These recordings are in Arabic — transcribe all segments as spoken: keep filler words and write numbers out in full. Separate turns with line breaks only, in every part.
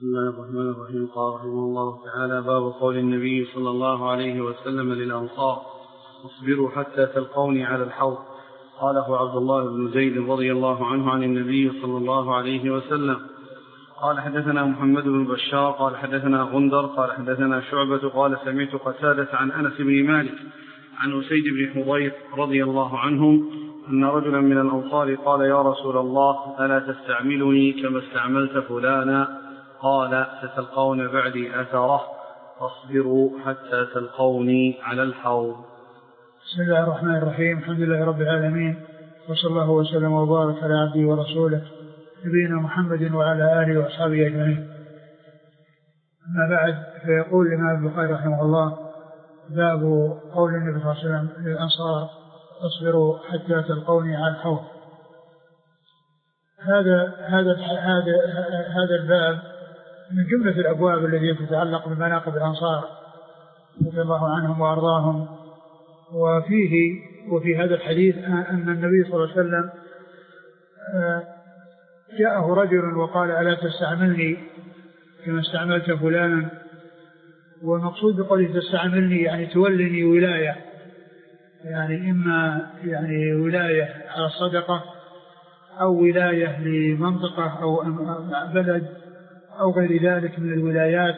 بسم الله الرحمن الرحيم. قال رحمه الله تعالى: باب قول النبي صلى الله عليه وسلم للأنصار: اصبروا حتى تلقوني على الحوض. قاله عبد الله بن زيد رضي الله عنه عن النبي صلى الله عليه وسلم. قال: حدثنا محمد بن بشار قال حدثنا غندر قال حدثنا شعبة قال سمعت قتادة عن أنس بن مالك عن أسيد بن حضير رضي الله عنهم أن رجلا من الأنصار قال: يا رسول الله، ألا تستعملني كما استعملت فلانا؟ قال: ستلقون بعدي أثره، فاصبروا حتى تلقوني على الحوض.
بسم الله الرحمن الرحيم. الحمد لله رب العالمين، وصلى الله وسلم وبارك على عبده ورسوله نبينا محمد وعلى آله وأصحابه أجمعين. أما بعد، فيقول الإمام البخاري رحمه الله: باب قول النبي صلى الله عليه وسلم للأنصار: اصبروا حتى تلقوني على الحوض. هذا هذا هذا هذا الباب من جملة الأبواب التي تتعلق بمناقب الأنصار رضي الله عنهم وأرضاهم. وفيه وفي هذا الحديث أن النبي صلى الله عليه وسلم جاءه رجل وقال: ألا تستعملني كما استعملت فلانا؟ والمقصود بقوله تستعملني يعني تولني ولاية، يعني إما يعني ولاية على الصدقة أو ولاية لمنطقة أو بلد أو غير ذلك من الولايات.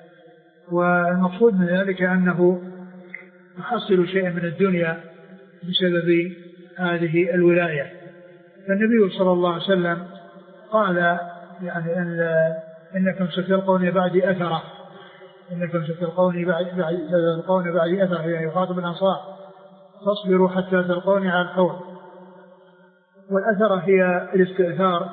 والمقصود من ذلك أنه يحصل شيئا من الدنيا بسبب هذه الولاية. فالنبي صلى الله عليه وسلم قال: يعني إن إنكم ستلقون بعدي أثرة، إنكم ستلقون بعدي تلقون بعدي أثرة، يعني يخاطب الأنصار: فاصبروا حتى تلقوني على الحوض. والأثرة هي الاستئثار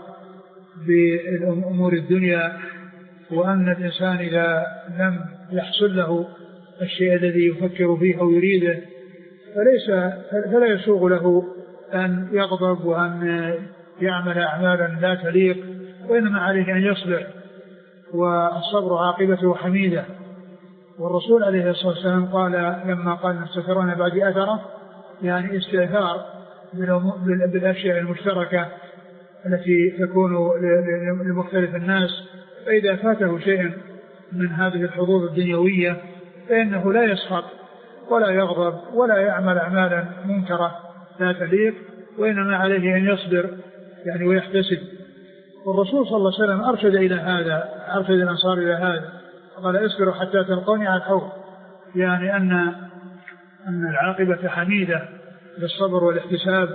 بأمور الدنيا، وأن الإنسان إذا لم يحصل له الشيء الذي يفكر فيه أو يريده فليس فلا يسوغ له أن يغضب وأن يعمل أعمالا لا تليق، وإنما عليه أن يصبر، والصبر عاقبته حميدة. والرسول عليه الصلاة والسلام قال لما قال: نستثرون بعد أثرة، يعني استئثار بالأشياء المشتركة التي تكون لمختلف الناس، فإذا فاته شيء من هذه الحظوظ الدنيوية فإنه لا يسخط ولا يغضب ولا يعمل أعمالا منكرة لا تليق، وإنما عليه أن يصبر يعني ويحتسب. والرسول صلى الله عليه وسلم أرشد إلى هذا، أرشد الأنصار إلى هذا، قال: اصبروا حتى تلقوني على الحوض، يعني أن أن العاقبة حميدة للصبر والاحتساب،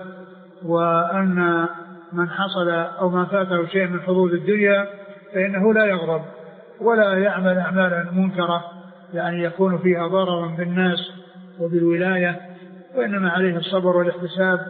وأن من حصل أو ما فاته شيء من حظوظ الدنيا فإنه لا يغضب ولا يعمل أعمالا منكرة يعني يكون فيها ضررا بالناس وبالولاية، وإنما عليه الصبر والاحتساب.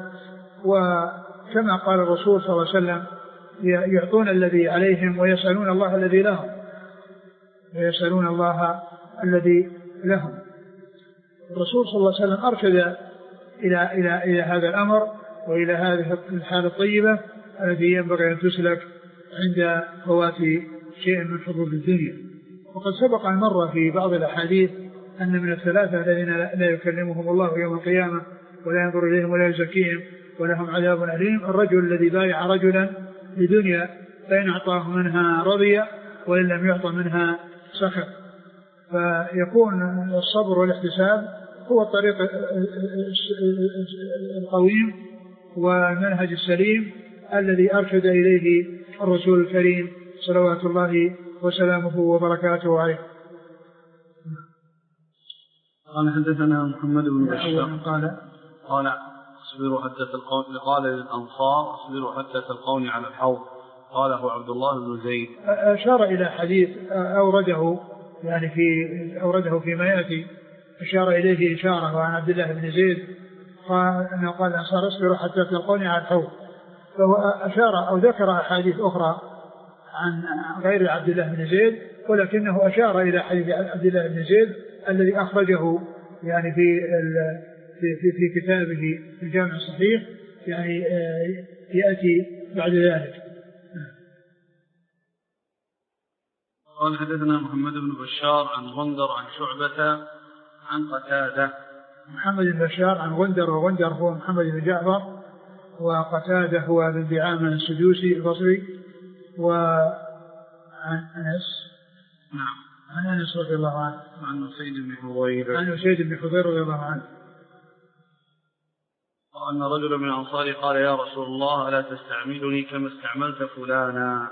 وكما قال الرسول صلى الله عليه وسلم: يعطون الذي عليهم ويسألون الله الذي لهم، ويسألون الله الذي لهم. الرسول صلى الله عليه وسلم أرشد إلى, إلى, إلى هذا الأمر وإلى هذه الحالة الطيبة التي ينبغي أن تسلك عند فوات شيء من حظوظ الدنيا. وقد سبق أن مر في بعض الأحاديث أن من الثلاثة الذين لا يكلمهم الله يوم القيامة ولا ينظر إليهم ولا يزكيهم ولهم عذاب أليم: الرجل الذي بايع رجلا لدنيا فإن أعطاه منها رضي وإن لم يعطى منها سخط. فيكون الصبر والاحتساب هو الطريق القويم والمنهج السليم الذي أرشد إليه الرسول الكريم صلوات الله وسلامه وبركاته عليه.
قال: حدثنا محمد بن بشار
قال
قال اصبروا حتى تلقوني، قال للأنصار: اصبروا حتى تلقوني على الحوض. قاله عبد الله بن زيد.
أشار إلى حديث أورده يعني في أورده فيما يأتي، أشار إليه إشارة وعن عبد الله بن زيد قال أنه قال: الأنصار اصبروا حتى تلقوني على الحوض. فهو أشار أو ذكر أحاديث أخرى عن غير عبد الله بن زيد، ولكنه أشار إلى حديث عبد الله بن زيد الذي أخرجه يعني في في في كتابه في الجامع الصحيح، يعني يأتي بعد ذلك.
قال: حدثنا محمد بن بشار عن غندر عن شعبة عن قتادة.
محمد بن بشار عن غندر، وغندر هو محمد بن جعفر، وقتادة هو بن دعامة السدوسي البصري، وعن أنس
نعم.
عن أنس رضي الله عنه.
عن أسيد بن حضير.
عن أسيد بن حضير رضي الله عنه.
أن رجلا من الأنصار قال يا رسول الله ألا تستعملني كما استعملت فلانا.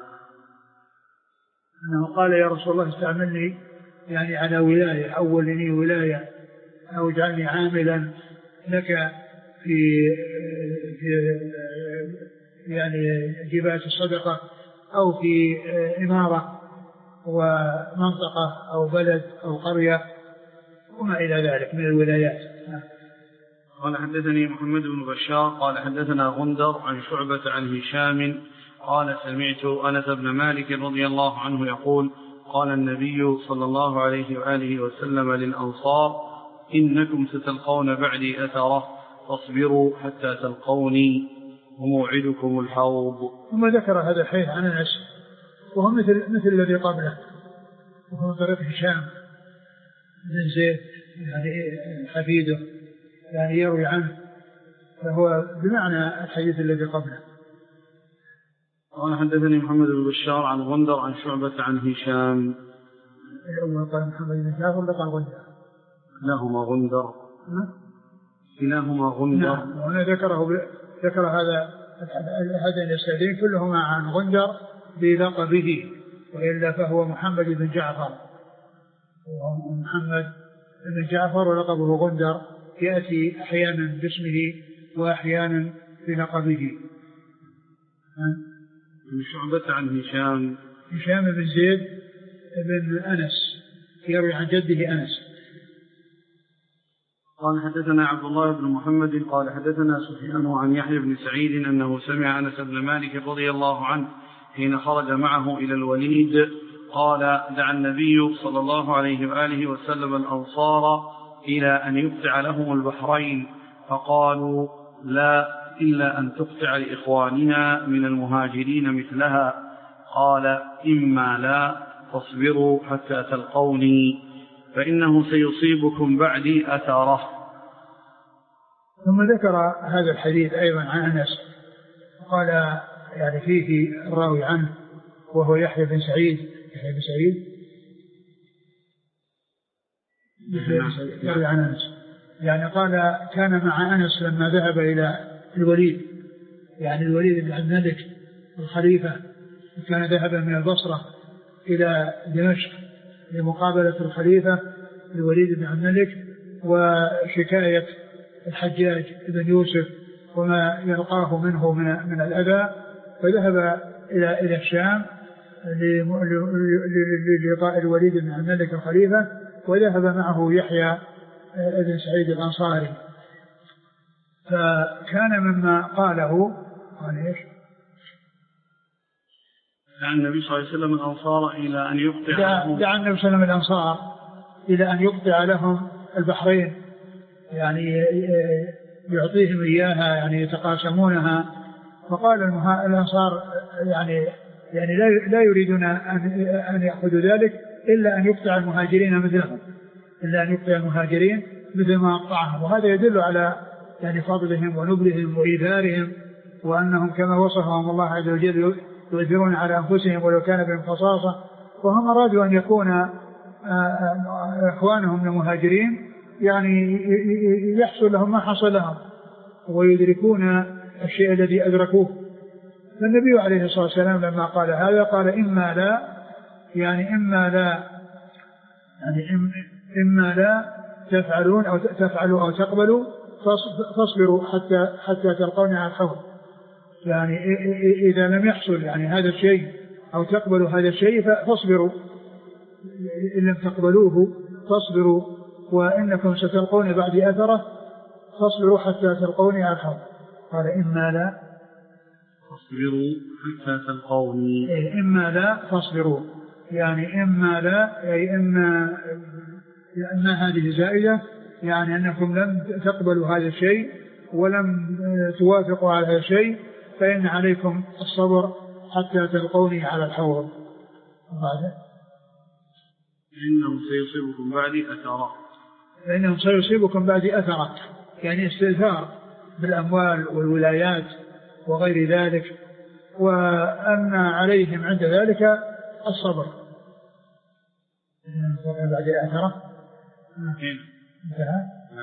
أنه قال يا رسول الله استعملني يعني على ولاية، أولني ولاية أو اجعلني عاملا لك في في يعني جباية الصدقة أو في إمارة ومنطقة أو بلد أو قرية وما إلى ذلك من الولايات.
قال حدثني محمد بن بشار قال حدثنا غندر عن شعبة عن هشام قال سمعت أنس بن مالك رضي الله عنه يقول قال النبي صلى الله عليه وآله وسلم للأنصار إنكم ستلقون بعدي أثره فاصبروا حتى تلقوني وموعدكم الحوض.
ثم ذكر هذا الحديث عن أنس وهو مثل مثل الذي قبله، وهو طريق هشام بن زيد يعني حفيده يعني يروي عنه، فهو بمعنى الحديث الذي قبله.
قال حدثني محمد بن بشار عن غندر عن شعبة عن هشام.
الأول قال محمد بن جعفر ولا قال غندر؟
كلاهما غندر. كلاهما غندر.
نعم. وهنا ذكره ب... ذكر هذا هذين الاسنادين كلهما عن غندر بلقبه، وإلا فهو محمد بن جعفر، محمد بن جعفر ولقبه غندر، يأتي أحيانا باسمه وأحيانا بلقبه.
من شعبة عن هشام.
هشام بن زيد بن أنس يروي عن جده أنس.
قال حدثنا عبد الله بن محمد قال حدثنا سفيان عن يحيى بن سعيد أنه سمع أنس بن مالك رضي الله عنه حين خرج معه إلى الوليد قال دعا النبي صلى الله عليه وآله وسلم الأنصار إلى أن يقطع لهم البحرين فقالوا لا إلا أن تقطع لإخواننا من المهاجرين مثلها. قال إما لا فاصبروا حتى تلقوني فإنه سيصيبكم بعدي أثره.
ثم ذكر هذا الحديث أيضا عن أنس قال يعني فيه الراوي عنه وهو يحيى بن سعيد. يحيى بن سعيد يروي عن أنس يعني قال كان مع أنس لما ذهب إلى الوليد، يعني الوليد بن عبد الملك الخليفة، كان ذهبا من البصرة إلى دمشق لمقابلة الخليفة الوليد بن عبد الملك وشكاية الحجاج بن يوسف وما يلقاه منه من, من الأذى، فذهب إلى إلى الشام للقاء الوليد بن عبد الملك الخليفة، وذهب معه يحيى بن سعيد الأنصاري. فكان مما قاله قال ايش؟
دعا النبي صلى الله عليه وسلم الأنصار إلى أن يقطع
لهم دعا النبي صلى الله عليه وسلم الأنصار إلى أن يقطع لهم البحرين، يعني يعطيهم إياها يعني يتقاسمونها. فقال الأنصار يعني يعني لا لا يريدون أن أن يأخذوا ذلك إلا أن يقطع المهاجرين مثلهم، إلا أن يقطع المهاجرين مثل ما قطعهم. وهذا يدل على يعني فضلهم ونبلهم وإيثارهم، وأنهم كما وصفهم الله عز وجل يؤثرون على أنفسهم ولو كان بهم خصاصة. وهم أرادوا أن يكون إخوانهم المهاجرين يعني يحصل لهم ما حصل لهم ويدركون الشيء الذي أدركوه. فالنبي عليه الصلاة والسلام لما قال هذا قال إما لا يعني إما لا يعني إما لا تفعلون أو تفعلوا أو تقبلوا فاصبروا حتى حتى تلقوني على الحوض. يعني إذا لم يحصل يعني هذا الشيء أو تقبلوا هذا الشيء فاصبروا، إن لم تقبلوه فاصبروا وإنكم ستلقون بعد أثره فاصبروا حتى تلقوني على الحوض. قال إما لا
فاصبروا حتى تلقوني،
إما لا فاصبروا يعني إما لا أي إما إما هذه زائدة يعني أنكم لم تقبلوا هذا الشيء ولم توافقوا على هذا الشيء فإن عليكم الصبر حتى تلقوني على الحوض. هذا
إنهم سيصيبكم بعدي أثرا،
فإنهم سيصيبكم بعدي أثرا يعني استئثار بالأموال والولايات وغير ذلك، وأن عليهم عند ذلك الصبر. بعد الآخرة انتهى.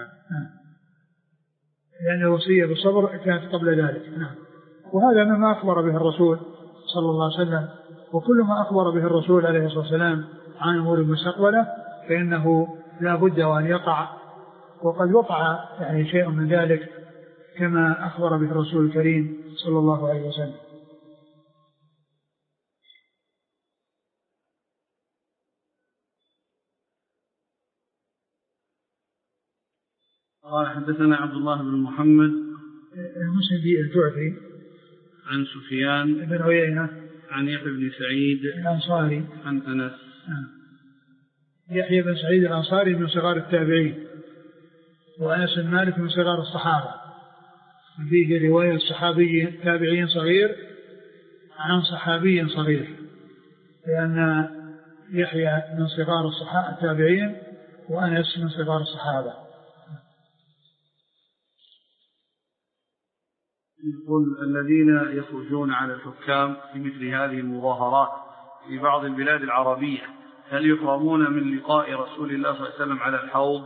لأن الوصية بالصبر كانت قبل ذلك. نعم. وهذا مما أخبر به الرسول صلى الله عليه وسلم، وكل ما أخبر به الرسول عليه الصلاة والسلام عن أمور المستقبلة فإنه لا بد وأن يقع، وقد وقع يعني شيء من ذلك كما أخبر به الرسول الكريم صلى الله عليه وسلم.
قال حدثنا عبد الله بن محمد
المسندي الجعفي
عن سفيان
بن عيينة
عن يحيى بن سعيد
الأنصاري
عن أنس.
يحيى بن سعيد الأنصاري من صغار التابعين، وأنس بن مالك من صغار الصحابة. فيه رواية صحابي تابعي صغير عن صحابي صغير، لأن يحيى من صغار التابعين وأنس من صغار الصحابة.
يقول الذين يخرجون على الحكام في مثل هذه المظاهرات في بعض البلاد العربية هل يحرمون من لقاء رسول الله صلى الله عليه وسلم على الحوض؟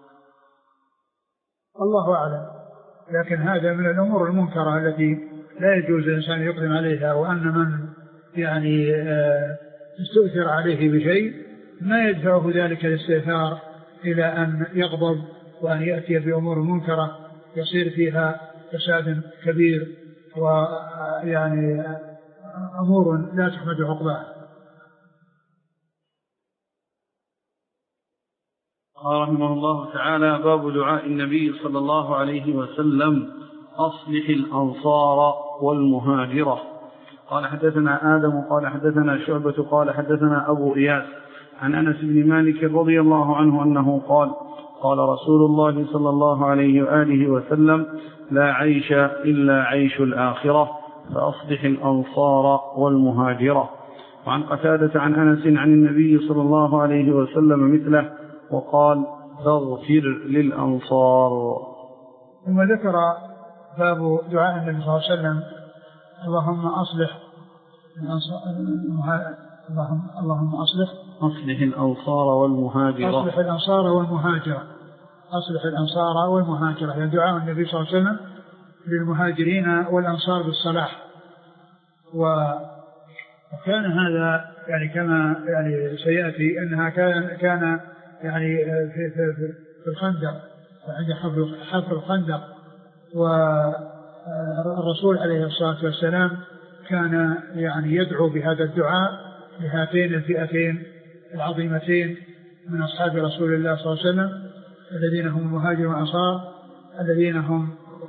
الله أعلم، لكن هذا من الأمور المنكرة التي لا يجوز الإنسان يقدم عليها، وأن من يعني استؤثر عليه بشيء ما يدفعه ذلك الاستئثار إلى أن يغضب وأن يأتي بأمور منكرة يصير فيها فساد كبير ويعني أمور لا تحمد عقباها.
قال رحمه الله تعالى: باب دعاء النبي صلى الله عليه وسلم أصلح الأنصار والمهاجرة. قال حدثنا آدم قال حدثنا شعبة قال حدثنا أبو إياس عن أنس بن مالك رضي الله عنه أنه قال: قال رسول الله صلى الله عليه وآله وسلم: لا عيش إلا عيش الآخرة، فأصلح الأنصار والمهاجرة. وعن قتادة عن أنس عن النبي صلى الله عليه وسلم مثله، وقال: فاغفر للأنصار.
ثم ذكر باب دعاء النبي صلى الله عليه وسلم: اللهم أصلح اللهم اللهم أصلح
أصلح الأنصار والمهاجرة
أصلح الأنصار والمهاجرة أصلح الأنصار والمهاجرة يعني دعاء النبي صلى الله عليه وسلم للمهاجرين والأنصار بالصلاح. وكان هذا يعني كما يعني سيأتي أنها كان كان يعني في في في الخندق عند حفر حفر الخندق، والرسول عليه الصلاة والسلام كان يعني يدعو بهذا الدعاء لهاتين الفئتين العظيمتين من أصحاب رسول الله صلى الله عليه وسلم، الذين هم المهاجر والأنصار، الذين هم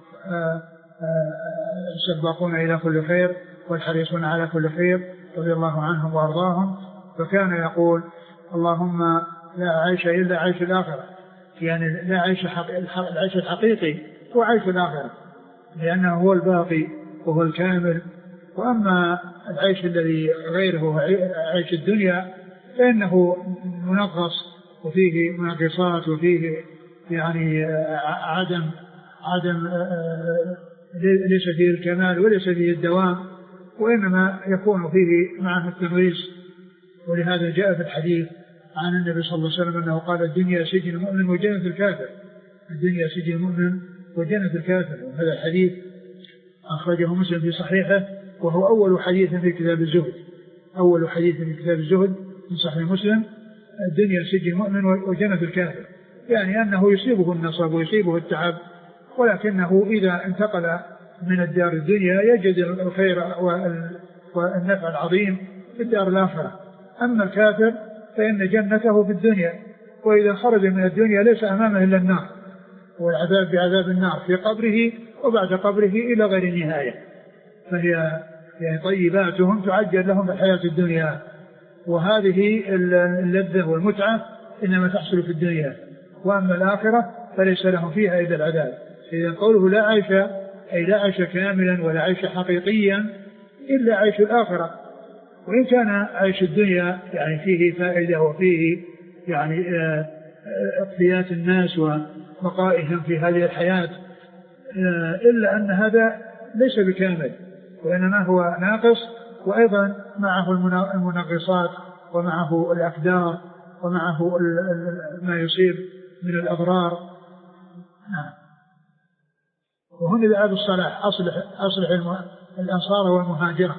سباقون إلى كل خير والحريصون على كل خير رضي الله عنهم وأرضاهم. فكان يقول: اللهم لا عيش إلا عيش الآخرة، يعني لا عيش العيش الحقيقي هو عيش الآخرة، لأنه هو الباقي وهو الكامل. وأما العيش الذي غيره عيش الدنيا فإنه منغص وفيه منغصات وفيه يعني عدم عدم ليس فيه الكمال وليس فيه الدوام، وإنما يكون فيه معه التمريز. ولهذا جاء في الحديث عن النبي صلى الله عليه وسلم أنه قال: الدنيا سجن المؤمن وجنة الكافر. الدنيا سجن المؤمن وجنة الكافر. وهذا الحديث أخرجه مسلم في صحيحه، وهو أول حديث في كتاب الزهد أول حديث في كتاب الزهد من صحيح مسلم: الدنيا سجن المؤمن وجنة الكافر، يعني أنه يصيبه النصب ويصيبه التعب، ولكنه إذا انتقل من الدار الدنيا يجد الخير والنفع العظيم في الدار الآخرة. أما الكافر فإن جنته في الدنيا، وإذا خرج من الدنيا ليس أمامه إلا النار، والعذاب بعذاب النار في قبره وبعد قبره إلى غير نهاية. فهي يعني طيباتهم تعجل لهم في الحياة الدنيا، وهذه اللذة والمتعة إنما تحصل في الدنيا، وأما الآخرة فليس لهم فيها إلا العذاب. إذا قوله لا عيش أي لا عيش كاملا ولا عيش حقيقيا إلا عيش الآخرة. وإن كان عيش الدنيا يعني فيه فائدة وفيه يعني اقتيات الناس وبقائهم في هذه الحياة، إلا أن هذا ليس بكامل، وإنما هو ناقص، وأيضا معه المنغصات ومعه الأقدار ومعه ما يصيب من الأضرار. نعم. وهنا دعاء بالصلاح أصلح, أصلح الأنصار والمهاجرة.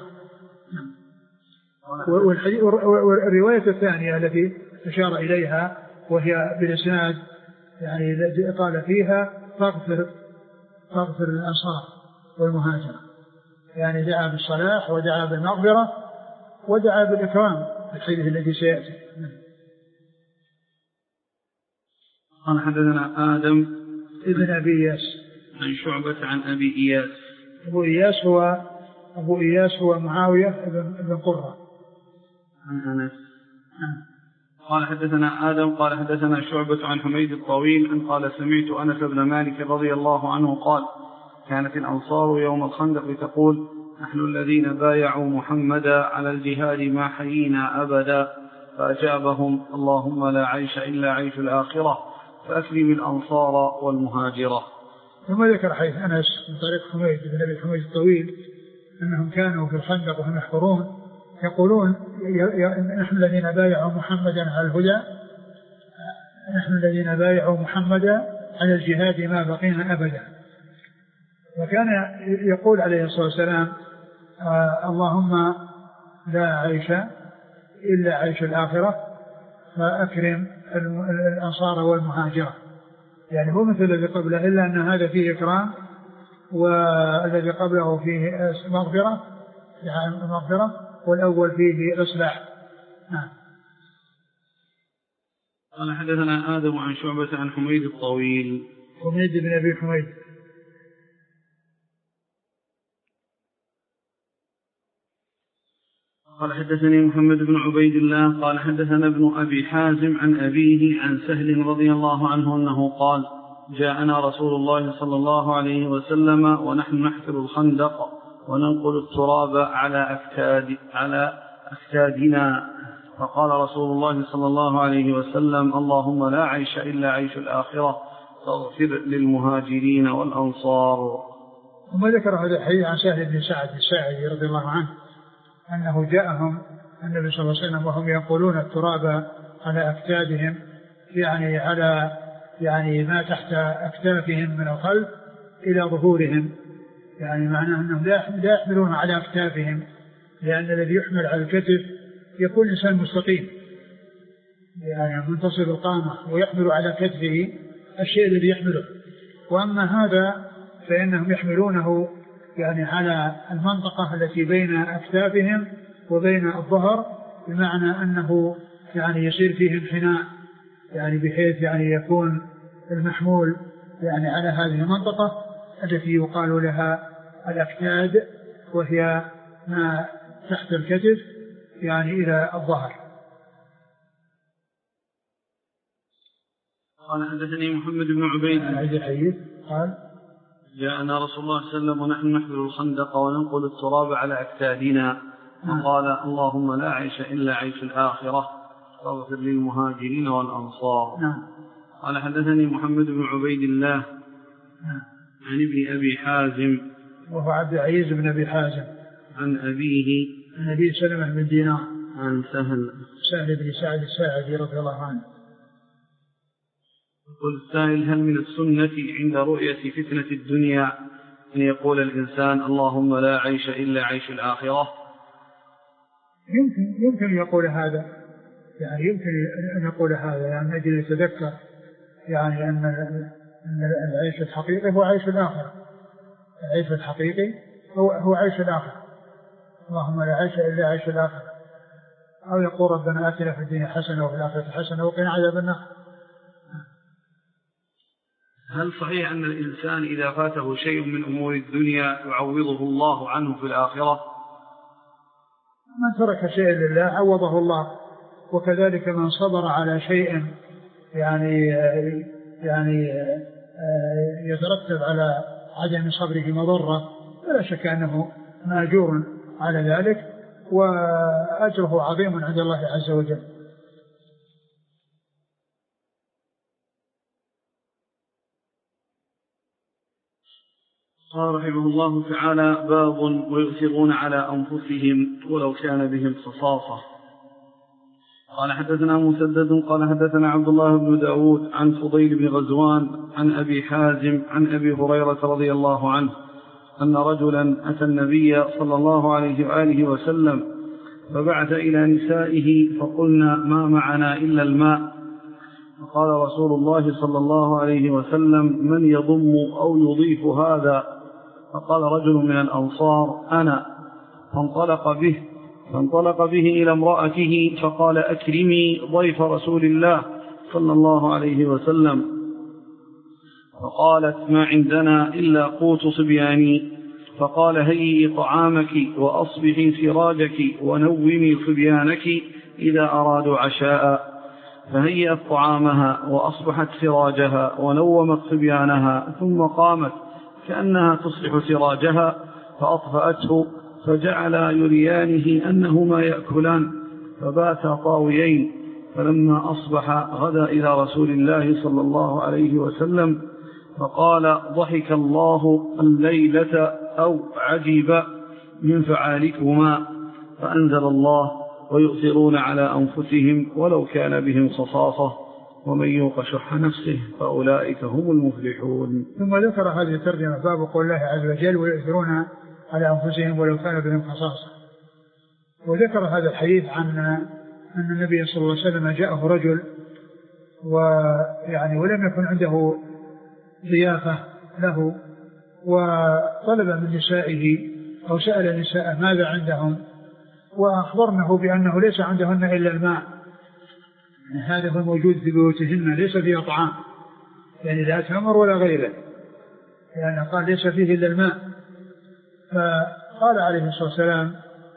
والرواية الثانية التي أشار إليها وهي بالإسناد يعني التي قال فيها فاغفر فاغفر الأنصار والمهاجرة، يعني دعا بالصلاح ودعا بالمغفرة ودعا بالإكرام في الحديث الذي سيأتي.
قال حدثنا آدم
ابن أبي إياس
عن شعبة عن أبي إياس.
أبو إياس هو أبو إياس هو معاوية بن قرة
عن أنس. قال حدثنا آدم قال حدثنا شعبة عن حميد الطويل أن قال سمعت أنس بن مالك رضي الله عنه قال كانت الأنصار يوم الخندق تقول نحن الذين بايعوا محمدا على الجهاد ما حيينا أبدا، فأجابهم اللهم لا عيش إلا عيش الآخرة فأكرم الأنصار والمهاجرة.
ثم ذكر حديث أنس من طريق حميد بن أبي حميد الطويل أنهم كانوا في الخندق وهم يحفرون يقولون نحن الذين بايعوا محمدا على الهدى، نحن الذين بايعوا محمدا على الجهاد ما بقينا أبدا. وكان يقول عليه الصلاة والسلام آه اللهم لا عيش إلا عيش الآخرة فأكرم الأنصار والمهاجرة، يعني هو مثل الذي قبله إلا أن هذا فيه إكرام والذي قبله فيه مغفرة يعني مغفرة والأول فيه إصلاح. نعم.
قال حدثنا آدم عن شعبة عن حميد الطويل
حميد بن أبي حميد.
قال حدثني محمد بن عبيد الله قال حدثنا ابن أبي حازم عن أبيه عن سهل رضي الله عنه أنه قال جاءنا رسول الله صلى الله عليه وسلم ونحن نحفر الخندق وننقل التراب على أكتاد على أكتادنا، فقال رسول الله صلى الله عليه وسلم اللهم لا عيش إلا عيش الآخرة فاغفر للمهاجرين والأنصار.
ثم ذكر هذا الحديث عن سهل بن سعد الساعدي رضي الله عنه أنه جاءهم النبي صلى الله عليه وسلم وهم ينقلون التراب على أكتادهم، يعني على يعني ما تحت أكتافهم من الخلف إلى ظهورهم، يعني معناه أنهم لا يحملون على أكتافهم، لأن الذي يحمل على الكتف يكون إنسان مستقيم يعني منتصب القامة ويحمل على كتفه الشيء الذي يحمله، وأما هذا فإنهم يحملونه يعني على المنطقة التي بين أكتافهم وبين الظهر، بمعنى أنه يعني يصير فيه انحناء يعني بحيث يعني يكون المحمول يعني على هذه المنطقة التي يقال لها الأكتاد، وهي ما تحت الكتف يعني إلى الظهر.
قال حدثني محمد بن عبيد
الحديث قال
جاءنا رسول الله صلى الله عليه وسلم ونحن نحفر الخندق وننقل التراب على أكتادنا، وقال اللهم لا عيش إلا عيش الآخرة فاغفر للمهاجرين والأنصار.
نعم.
قال حدثني محمد بن عبيد الله
نعم.
عن ابن أبي حازم
وهو عبد العزيز بن أبي حازم
عن أبيه
عن أبي سلمة بن دينار
عن سهل
سهل بن سعد الساعدي رضي الله عنه.
يقول السائل هل من السنة عند رؤية فتنة الدنيا أن يقول الإنسان اللهم لا عيش إلا عيش الآخرة؟
يمكن يمكن أن يقول هذا، يعني يمكن أن يقول هذا يعني أجل يتذكر يعني أن أن العيش الحقيقي هو عيش الآخرة، العيش الحقيقي هو هو عيش الآخرة، اللهم لا عيش إلا عيش الآخرة، أو يقول ربنا آتنا في الدنيا حسنة وفي الآخرة حسنة وقنا عذاب النار.
هل صحيح أن الإنسان إذا فاته شيء من أمور الدنيا يعوضه الله عنه في الآخرة؟
من ترك شيء لله عوضه الله، وكذلك من صبر على شيء يعني يعني يترتب على عدم صبره مضرة فلا شك أنه مأجور على ذلك وأجره عظيم عند الله عز وجل.
قال رحمه الله تعالى باب ويؤثرون على أنفسهم ولو كان بهم خصاصة. قال حدثنا مسدد قال حدثنا عبد الله بن داود عن فضيل بن غزوان عن أبي حازم عن أبي هريرة رضي الله عنه أن رجلا أتى النبي صلى الله عليه وآله وسلم فبعث إلى نسائه فقلنا ما معنا إلا الماء، فقال رسول الله صلى الله عليه وسلم من يضم أو يضيف هذا؟ فقال رجل من الأنصار أنا، فانطلق به فانطلق به إلى امرأته فقال أكرمي ضيف رسول الله صلى الله عليه وسلم، فقالت ما عندنا إلا قوت صبياني، فقال هيئي طعامك وأصبحي سراجك ونومي صبيانك إذا أرادوا عشاء، فهيئت طعامها وأصبحت سراجها ونومت صبيانها، ثم قامت كأنها تصلح سراجها فأطفأته، فجعل يريانه أنهما يأكلان، فباتا طاويين، فلما أصبح غدا إلى رسول الله صلى الله عليه وسلم فقال ضحك الله الليلة أو عجب من فعالكما، فأنزل الله ويؤثرون على أنفسهم ولو كان بهم خصاصة ومن يوق شح نفسه فأولئك هم المفلحون.
ثم ذكر هذه الترجمة باب قول الله عز وجل ويؤثرون على أنفسهم ولو كان بهم خصاصة، وذكر هذا الحديث عن أن النبي صلى الله عليه وسلم جاءه رجل ويعني ولم يكن عنده ضيافة له، وطلب من نسائه أو سأل نساء ماذا عندهم، وأخبرنه بأنه ليس عندهن إلا الماء، هذا هو الموجود في بيوتهن، ليس فيه طعام، يعني لا تمر ولا غيره، لأنه يعني قال ليس فيه إلا الماء. فقال عليه الصلاة والسلام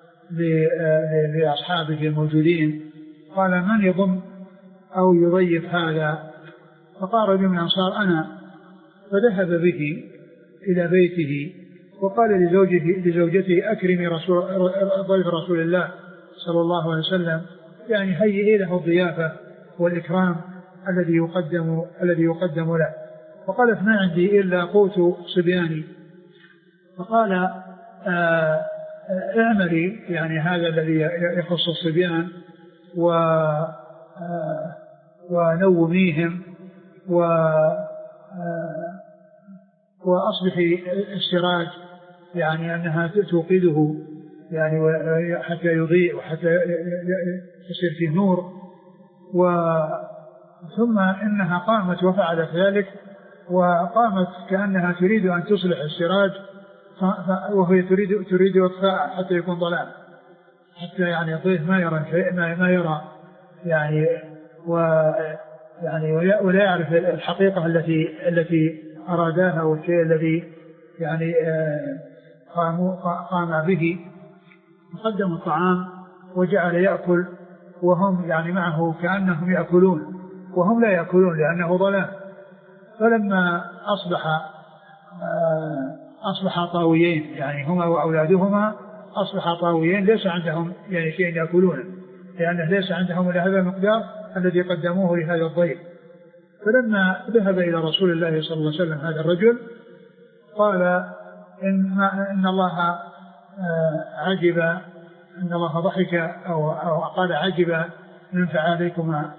لأصحابه الموجودين قال من يضم أو يضيف هذا؟ فقال رجل من الأنصار أنا، فذهب به إلى بيته وقال لزوجته, لزوجته أكرمي رسول ضيف رسول الله صلى الله عليه وسلم، يعني هيئي له الضيافة والإكرام الذي يقدم الذي يقدم له. فقالت ما عندي إلا قوت صبياني، فقال آه اعملي يعني هذا الذي يخص الصبيان و آه ونوميهم و آه وأصبحي السراج، يعني أنها توقده يعني حتى يضيء وحتى يصير فيه نور. ثم إنها قامت وفعلت ذلك، وقامت كأنها تريد أن تصلح السراج وهي تريد تريد إطفاء حتى يكون ظلام، حتى يعني الضيف ما يرى ما يرى يعني ويعني ولا يعرف الحقيقة التي التي أراداها والشيء الذي يعني قاموا قام به. قدم الطعام وجعل يأكل وهم يعني معه كأنهم يأكلون وهم لا يأكلون لأنه ظلام. فلما أصبح أصبح طاويين، يعني هما وأولادهما أصبح طاويين ليس عندهم يعني شيء يأكلونه، لأنه ليس عندهم إلا هذا المقدار الذي قدموه لهذا الضيف. فلما ذهب إلى رسول الله صلى الله عليه وسلم هذا الرجل قال إن, إن الله عجب إن الله ضحك أو, أو قال عجب من فعالكما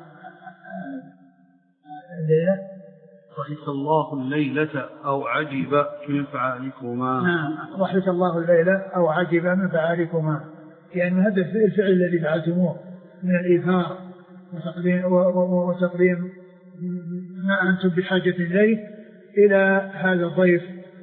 الليلة،
ضحك الله الليلة أو عجب من فعالكما.
نعم، ضحك الله الليلة أو عجب من فعالكما، يعني هذا الفعل الذي فعلتموه من الإيثار وتقديم, وتقديم ما أنتم بحاجة إليه إلى هذا الضيف،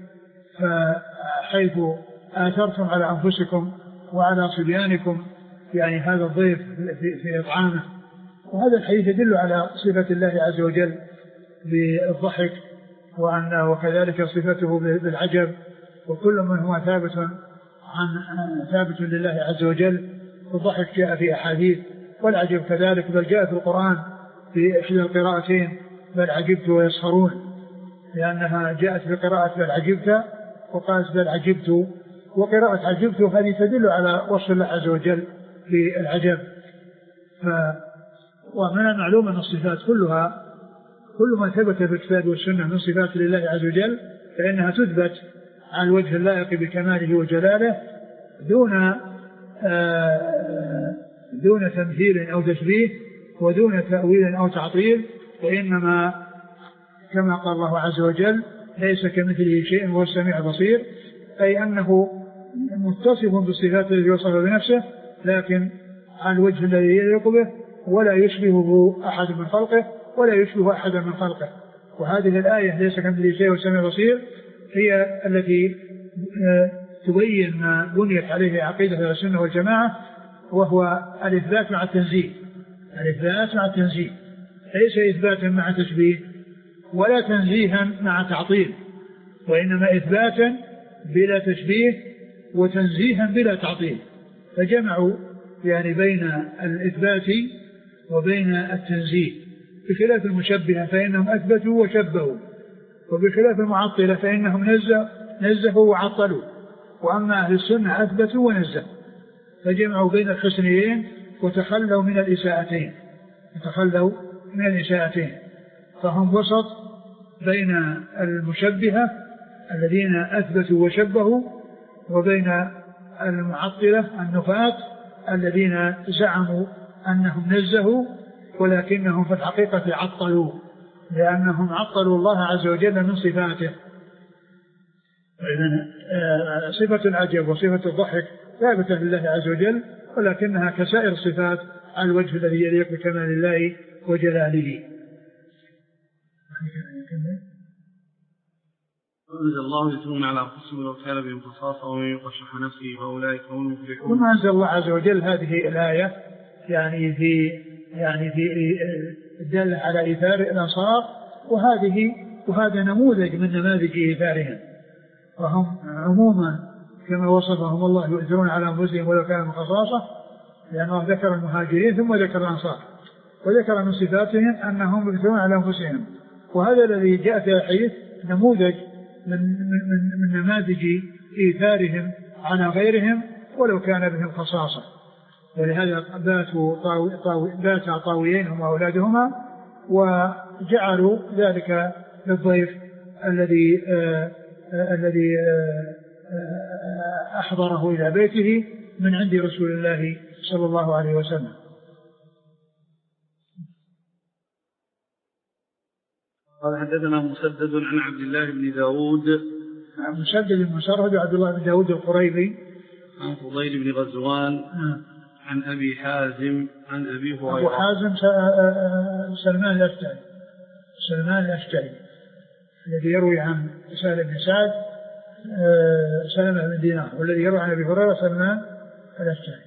فحيث آثرتم على أنفسكم وعلى صبيانكم يعني هذا الضيف في, في إطعامه. وهذا الحديث يدل على صفة الله عز وجل بالضحك، وأن وكذلك صفته بالعجب، وكل من هو ثابت عن ثابت لله عز وجل. الضحك جاء في أحاديث، والعجب كذلك، بل جاء في القرآن في إحدى القراءتين بل عجبت ويسخرون، لأنها جاءت في قراءة بل عجبت وقالت بل عجبت، وقراءة عجبت هذه تدل على وصف الله عز وجل بالعجب. ف ومن المعلوم أن الصفات كلها كل ما ثبت في الكتاب والسنة من صفات لله عز وجل فإنها تثبت على الوجه اللائق بكماله وجلاله، دون دون تمثيل أو تشبيه ودون تأويل أو تعطيل، وإنما كما قال الله عز وجل ليس كمثله شيء وهو السميع البصير، أي أنه متصف بالصفات التي وصفها بنفسه لكن على الوجه الذي يليق به، ولا يشبهه أحد من خلقه ولا يشبه أحد من خلقه. وهذه الآية ليس كمثله شيء وهو السميع البصير هي التي تبين ما بنيت عليه عقيدة السنة والجماعة، وهو الإثبات مع التنزيه. الإثبات مع التنزيه ليس إثباتا مع تشبيه ولا تنزيها مع تعطيل، وإنما إثباتا بلا تشبيه وتنزيها بلا تعطيل. فجمعوا يعني بين الإثبات وبين التنزيه، بخلاف المشبهة فإنهم أثبتوا وشبهوا، وبخلاف المعطلة فإنهم نزه نزهوا وعطلوا، وأما أهل السنة أثبتوا ونزهوا، فجمعوا بين الحسنيين وتخلوا من الإساءتين وتخلوا من الإساءتين فهم وسط بين المشبهة الذين أثبتوا وشبهوا وبين المعطلة النفاة الذين زعموا أنهم نزهوا ولكنهم في الحقيقة عطلوا، لأنهم عطلوا الله عز وجل من صفاته. إذن صفة العجب وصفة الضحك ثابتة لله عز وجل، ولكنها كسائر الصفات على الوجه الذي يليق بكمال الله وجلاله.
أنزل الله يتلون على أنفسهم ولو كان بهم خصاصة ومن يوق شح نفسه فأولئك هم المفلحون.
ثم أنزل الله عز وجل هذه الآية يعني في يعني في دل على إيثار الأنصار، وهذه وهذا نموذج من نماذج إيثارهم، وهم عموما كما وصفهم الله يؤثرون على أنفسهم ولو كان خصاصة، لأنه ذكر المهاجرين ثم ذكر الأنصار، وذكر من صفاتهم أنهم يؤثرون على أنفسهم. وهذا الذي جاء في الحديث نموذج من, من, من نماذج إيثارهم على غيرهم ولو كان بهم خصاصة. ولهذا باتوا طاوي طاوي باتا طاويين هم وأولادهما، وجعلوا ذلك للضيف الذي آه آه الذي آه آه أحضره إلى بيته من عند رسول الله صلى الله عليه وسلم.
قال حدثنا مسدد عن عبد الله بن داود
مسدد المسرهد عبد الله بن داود القريبي
عن فضيل بن غزوان
آه.
عن أبي حازم عن أبي هريرة.
أبو حازم سلمان الأشجعي سلمان الأشجعي الذي يروي عن سهل بن سعد سلمة بن دينار، والذي يروي عن أبي هريرة سلمان الأشجعي.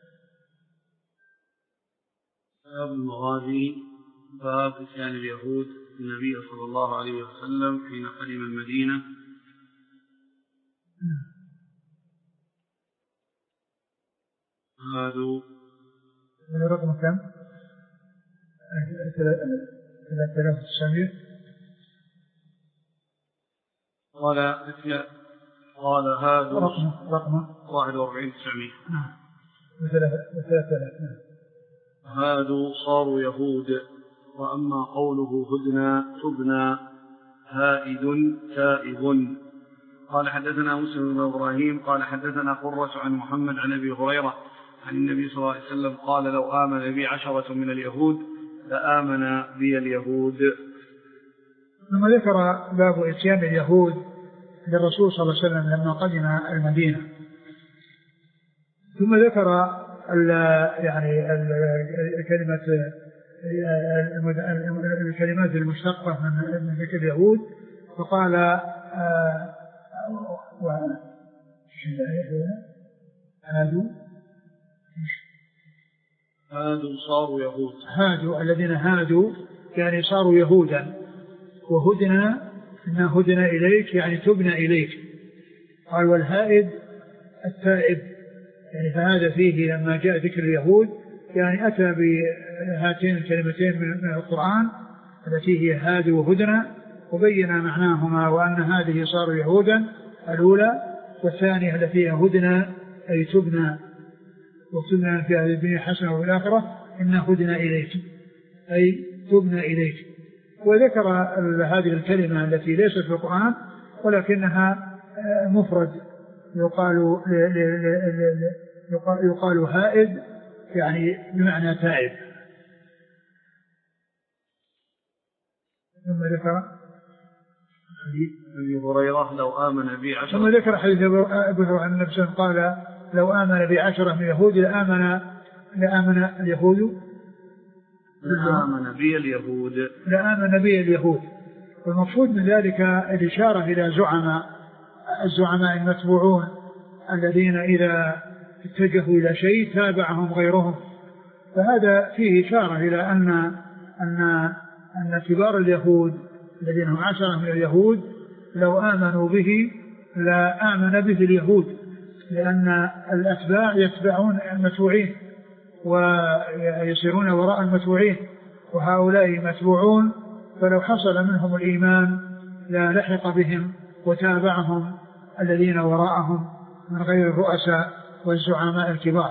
باب المغازي، باب إتيان اليهود النبي صلى الله عليه وسلم حين قدم المدينة. هذا
رقم كم؟ ثلاثة آلاف وتسعمائة.
قال قال هذا
رقم رقم
واحد وأربعين تسعمائة.
نعم وثلاثة آلاف. نعم.
هذا صاروا يهود، وأما قوله هدنا تبنا هائد تائب. قال حدثنا مسلم بن إبراهيم قال حدثنا قرة عن محمد عن أبي هريرة عن النبي صلى الله عليه وسلم قال لو آمن بي عشرة من اليهود لآمن بي اليهود.
ثم ذكر باب إتيان اليهود للرسول صلى الله عليه وسلم لما قدم المدينة، ثم ذكر ال يعني الكلمة الكلمات المشتقة من ذكر اليهود، فقال هادوا
هادوا صاروا يهود،
هادوا الذين هادوا يعني صاروا يهودا، وهدنا إنا هدنا إليك يعني تبنا إليك. قال والهائد التائب، يعني فهذا فيه لما جاء ذكر اليهود يعني أتى بهاتين الكلمتين من القرآن التي هي هادي وهدنا، وبين معناهما وأن هذه صاروا يهودا الأولى، والثانية التي هي هدنا أي تبنا، وكتبنا في هذه الدنيا حسنة وفي الآخرة إنا هدنا إليك أي تبنا إليك. وذكر هذه الكلمة التي ليست في القرآن ولكنها مفرد، يقال يقال هائد يعني بمعنى تائب. ثم ذكر
حديث أبي هريرة لو آمن بي عشرة.
ثم ذكر حديث أبي هريرة أن النبي قال لو آمن بي عشرة من اليهود لآمن لآمن اليهود
لآمن بي اليهود
لآمن بي اليهود. والمقصود من ذلك الإشارة إلى زعماء الزعماء المتبوعون الذين إذا اتجهوا إلى شيء تابعهم غيرهم. فهذا فيه إشارة إلى أن أن أن كبار اليهود الذين هم عشرة من اليهود لو آمنوا به لا آمن به اليهود، لأن الأتباع يتبعون المتبوعين ويسيرون وراء المتبوعين، وهؤلاء متبوعون، فلو حصل منهم الإيمان لا لحق بهم وتابعهم الذين وراءهم من غير الرؤساء والزعماء الكبار.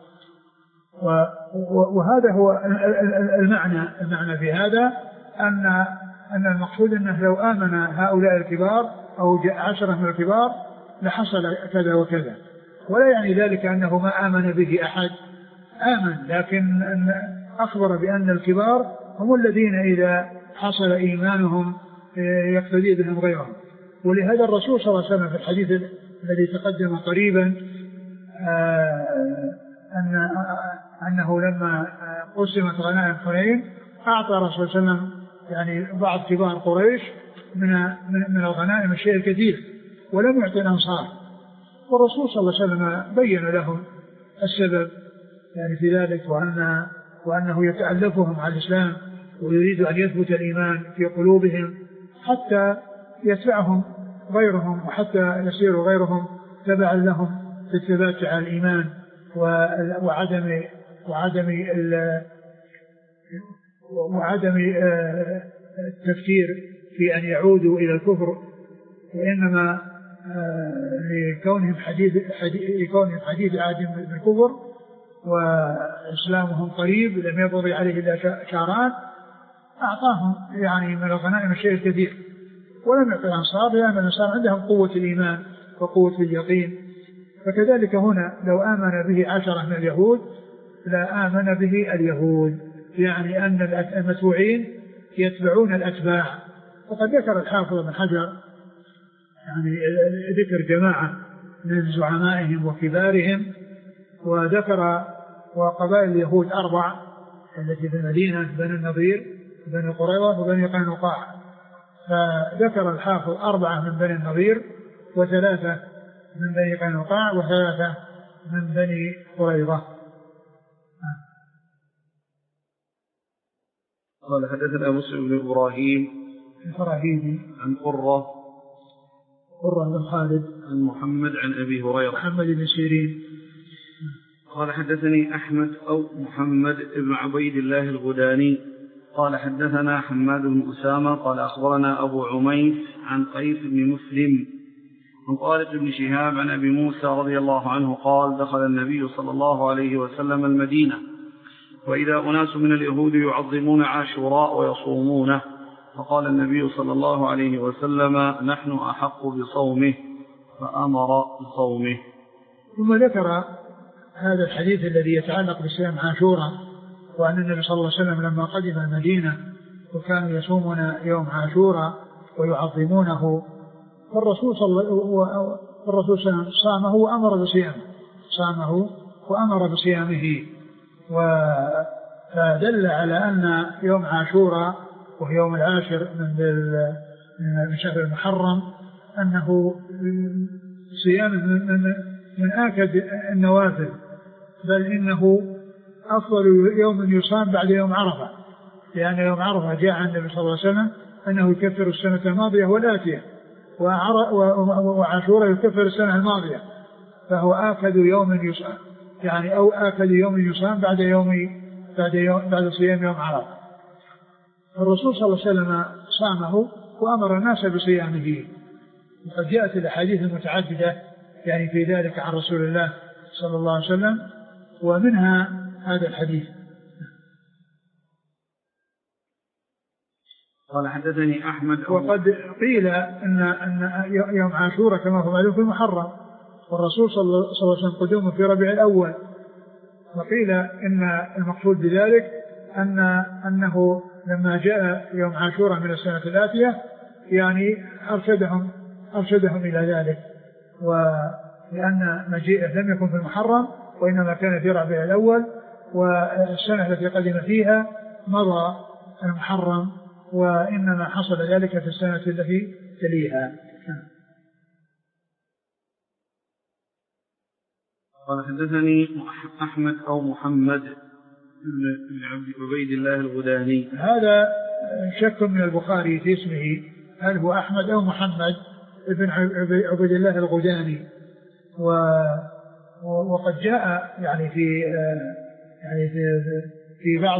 وهذا هو المعنى المعنى في هذا أن أن المقصود أنه لو آمن هؤلاء الكبار أو عشرة من الكبار لحصل كذا وكذا، ولا يعني ذلك أنه ما آمن به أحد، آمن، لكن أخبر بأن الكبار هم الذين إذا حصل إيمانهم يقتدي بهم غيرهم. ولهذا الرسول صلى الله عليه وسلم في الحديث الذي تقدم قريبا أن أنه لما قسمت غنائم حنين أعطى الرسول صلى الله عليه وسلم يعني بعض كبار قريش من من الغنائم الشيء الكثير ولم يعطي الأنصار، والرسول صلى الله عليه وسلم بين لهم السبب يعني في ذلك، وأن وأنه يتألفهم على الإسلام ويريد أن يثبت الإيمان في قلوبهم حتى يتبعهم غيرهم وحتى يصير غيرهم تبعا لهم في الثبات على الإيمان وعدم وعدم وعدم التفكير في أن يعودوا إلى الكفر، وإنما لكونهم حديث لكونهم حديث عهد بالكفر وإسلامهم قريب لم يضر عليه إلا شهران، أعطاهم يعني من الغنائم الشيء الكثير ولم يعطي الأنصار، لأن الأنصار عندهم قوة الإيمان وقوة اليقين. فكذلك هنا لو آمن به عشرة من اليهود لا آمن به اليهود، يعني أن المتبوعين يتبعون الأتباع. وقد ذكر الحافظ بن حجر يعني ذكر جماعة من زعمائهم وكبارهم، وذكر وقبائل اليهود أربع التي في المدينة: بني النضير بني قريظة وبني قينقاع. فذكر الحافظ أربعة من بني النضير وثلاثة من بني قينقاع وثلاثة من بني قريظة.
قال حدثنا مسلم بن إبراهيم
الفراهيدي
عن قرة
قرة بن خالد
عن محمد عن أبي هريرة
محمد بن سيرين.
قال حدثني أحمد أو محمد بن عبيد الله الغداني قال حدثنا حماد بن أسامة قال أخبرنا أبو عميس عن قيس بن مسلم عن طارق بن شهاب عن أبي موسى رضي الله عنه قال دخل النبي صلى الله عليه وسلم المدينة وإذا أناس من اليهود يعظمون عاشوراء ويصومونه، فقال النبي صلى الله عليه وسلم نحن أحق بصومه فأمر بصومه.
ثم ذكر هذا الحديث الذي يتعلق بصيام عاشوراء، وأن النبي صلى الله عليه وسلم لما قدم المدينة وكانوا يصومون يوم عاشوراء ويعظمونه، فالرسول صلى الله عليه وسلم صامه وأمر بصيامه صامه وأمر بصيامه فدل على أن يوم عاشوراء وهو يوم العاشر من شهر المحرم أنه صيام من, من آكد النوافل، بل إنه أفضل يوم يصام بعد يوم عرفة، لأن يوم عرفة جاء عن النبي صلى الله عليه وسلم أنه يكفر السنة الماضية والآتية، وعاشوراء يكفر السنة الماضية، فهو آكد يوم يصام يعني أو آكد يوم يصام بعد يوم بعد يوم بعد صيام يوم عرفة. الرسول صلى الله عليه وسلم صامه وأمر الناس بصيامه، وقد جاءت الأحاديث المتعددة يعني في ذلك عن رسول الله صلى الله عليه وسلم، ومنها هذا الحديث.
قال حدثني أحمد
وقد قيل أن أن يوم عاشوراء كما هو معلوم في المحرم، والرسول صلى الله عليه وسلم قدومه في ربيع الأول، وقيل إن المقصود بذلك أن أنه لما جاء يوم عاشوراء من السنة الآتية يعني أرشدهم أرشدهم إلى ذلك، ولأن مجيئه لم يكن في المحرم وإنما كان في ربيع الأول، والسنة التي قدم فيها مضى المحرم، وإنما حصل ذلك في السنة التي تليها.
قال حدثني أحمد أو محمد بن عبيد الله الغداني.
هذا شك من البخاري في اسمه، هل هو أحمد أو محمد بن عبيد الله الغداني، وقد جاء يعني في يعني في في بعض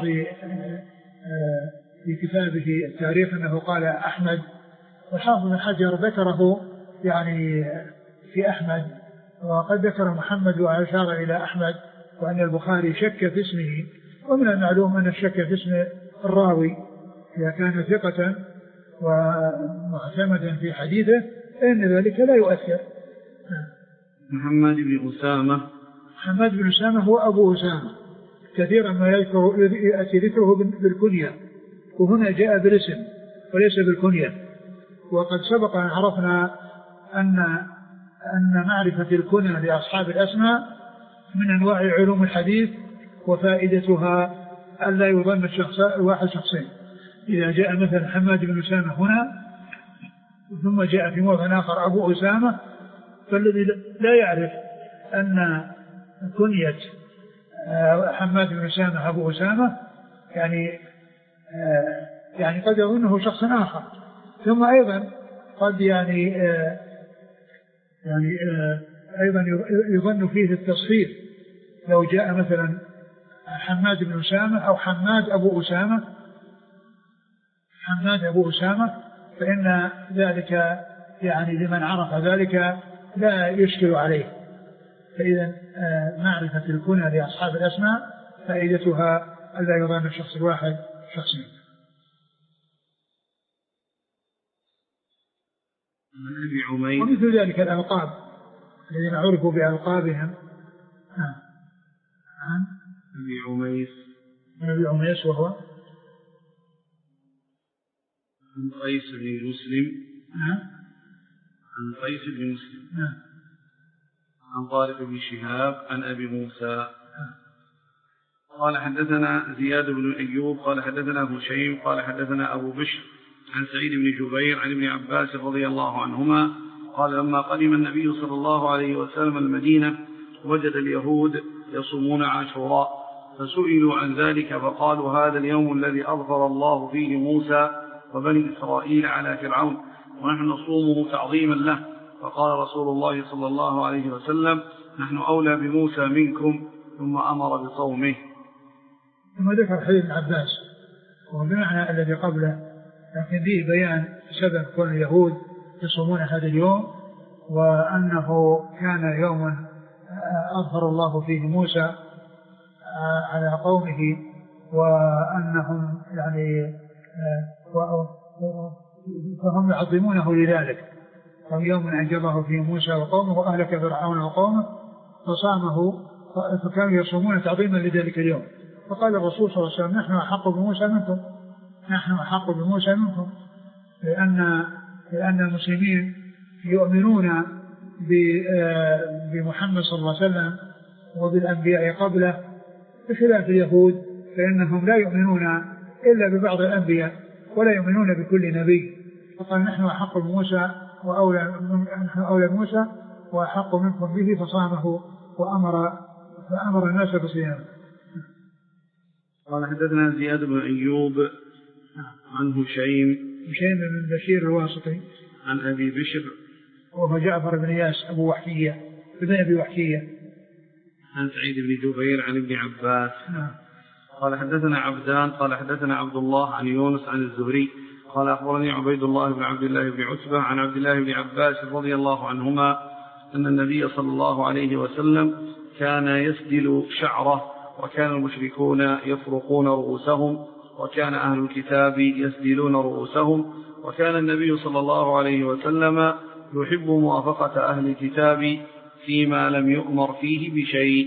في كتابه التاريخ أنه قال أحمد، والحافظ بن حجر ذكره يعني في أحمد، وقد ذكر محمد وأشار إلى أحمد، وأن البخاري شك في اسمه. ومن المعلوم أن الشك في اسم الراوي إذا كان ثقة ومعتمدا في حديثه فإن ذلك لا يؤثر.
محمد بن أسامة.
محمد بن أسامة هو أبو أسامة، كثيرا ما يذكر يأتي ذكره بالكنية، وهنا جاء بالاسم وليس بالكنية. وقد سبق أن عرفنا أن أن معرفة الكنية لأصحاب الأسماء من أنواع علوم الحديث، وفائدتها ألا يظن الشخص الواحد شخصين. إذا جاء مثلا محمد بن أسامة هنا ثم جاء في موضع آخر أبو أسامة، فالذي لا يعرف أن كنية محمد بن أسامة أبو أسامة يعني يعني قد يظنه شخص آخر. ثم أيضا قد يعني يعني أيضا يظن فيه التصحيف، لو جاء مثلا حماد بن أسامة أو حماد أبو أسامة حماد أبو أسامة فإن ذلك يعني لمن عرف ذلك لا يشكل عليه. فإذا معرفة الكنى لأصحاب الأسماء فائدتها ألا يظن الشخص الواحد شخصين. ومثل ذلك الألقاب الذين عرفوا بألقابهم. نعم.
أبي عميس.
أبي عميس وهو
عن قيس بن مسلم.
نعم.
عن قيس بن مسلم.
نعم.
عن طارق بن شهاب عن أبي موسى. قال حدثنا زياد بن أيوب قال حدثنا هشيم قال حدثنا أبو بشر عن سعيد بن جبير عن ابن عباس رضي الله عنهما قال لما قدم النبي صلى الله عليه وسلم المدينة وجد اليهود يصومون عاشوراء، فسئلوا عن ذلك فقالوا هذا اليوم الذي أظهر الله فيه موسى وبني إسرائيل على فرعون، ونحن نصومه تعظيما له. فقال رسول الله صلى الله عليه وسلم نحن أولى بموسى منكم، ثم أمر بصومه.
ثم ذكر حديث ابن عباس وبمعنى الذي قبله، لكن فيه بيان سبب كون اليهود يصومون هذا اليوم، وأنه كان يوما أظهر الله فيه موسى على قومه، وأنهم يعني فهم يعظمونه لذلك. فيوم أنجى الله فيه موسى وقومه وأهلك فرعون وقومه فصامه، فكانوا يصومون تعظيما لذلك اليوم. فقال الرسول صلى الله عليه وسلم نحن أحق بموسى منكم، نحن أحق بموسى منكم، لأن لأن المسلمين يؤمنون بمحمد صلى الله عليه وسلم وبالأنبياء قبله، بخلاف اليهود فإنهم لا يؤمنون إلا ببعض الأنبياء ولا يؤمنون بكل نبي. فقال نحن أحق بموسى وأولى نحن أولى بموسى وأحق منكم به، فصامه وأمر فأمر الناس بصيامه.
قال حدثنا زياد بن أيوب عن هشيم
هشيم بن بشير الواسطي
عن أبي بشر
وهو جعفر بن إياس أبو وحشية ابن أبي وحشية
عن سعيد بن جبير عن ابن عباس.
نعم.
قال حدثنا عبدان قال حدثنا عبد الله عن يونس عن الزهري قال أخبرني عبيد الله بن عبد الله بن عتبة عن عبد الله بن عباس رضي الله عنهما أن النبي صلى الله عليه وسلم كان يسدل شعره، وكان المشركون يفرقون رؤوسهم، وكان أهل الكتاب يسدلون رؤوسهم، وكان النبي صلى الله عليه وسلم يحب موافقة أهل الكتاب فيما لم يؤمر فيه بشيء.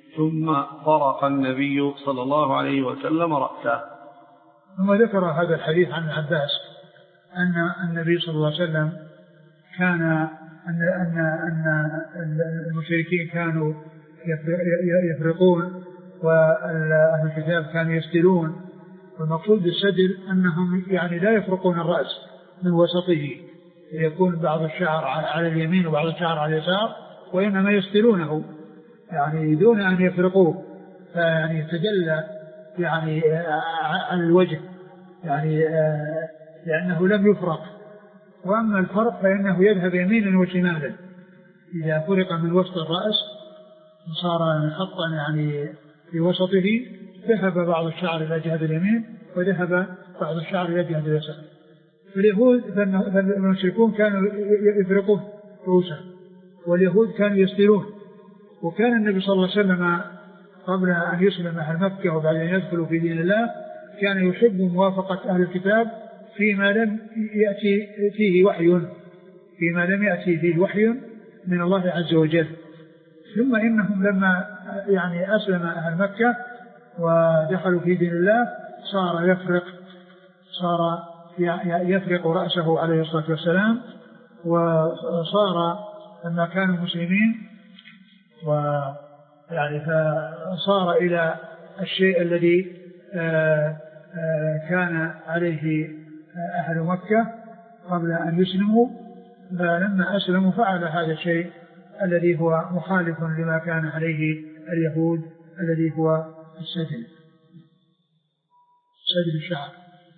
ثم فرق النبي صلى الله عليه وسلم رأسه.
ثم ذكر هذا الحديث عن العباس أن النبي صلى الله عليه وسلم كان أن أن أن المشركين كانوا يفرقون وأهل الكتاب كانوا يسدلون، والمقصود بالسدل أنهم يعني لا يفرقون الرأس من وسطه، يكون بعض الشعر على اليمين وبعض الشعر على اليسار، وإنما يسدلونه يعني دون أن يفرقوه، فيعني يتجلى يعني على الوجه يعني لأنه لم يفرق. وأما الفرق فإنه يذهب يمينا وشمالا، إذا فرق من وسط الرأس صار خطا يعني في وسطه ذهب بعض الشعر إلى جهة اليمين وذهب بعض الشعر إلى جهة اليسار. فاليهود فالمشركون كانوا يفرقون رؤوسهم واليهود كانوا يسدلون. وكان النبي صلى الله عليه وسلم قبل أن يسلم أهل مكة وبعد أن يدخلوا في دين الله كان يحب موافقة أهل الكتاب فيما لم يأتي فيه وحي فيما لم يأتي فيه وحي من الله عز وجل. ثم إنهم لما يعني أسلم أهل مكة ودخلوا في دين الله صار يفرق صار يفرق رأسه عليه الصلاة والسلام، وصار لما كانوا مسلمين ويعني فصار إلى الشيء الذي كان عليه أهل مكة قبل أن يسلموا، فلما أسلموا فعل هذا الشيء الذي هو مخالف لما كان عليه اليهود الذي هو السدل سدل الشعر.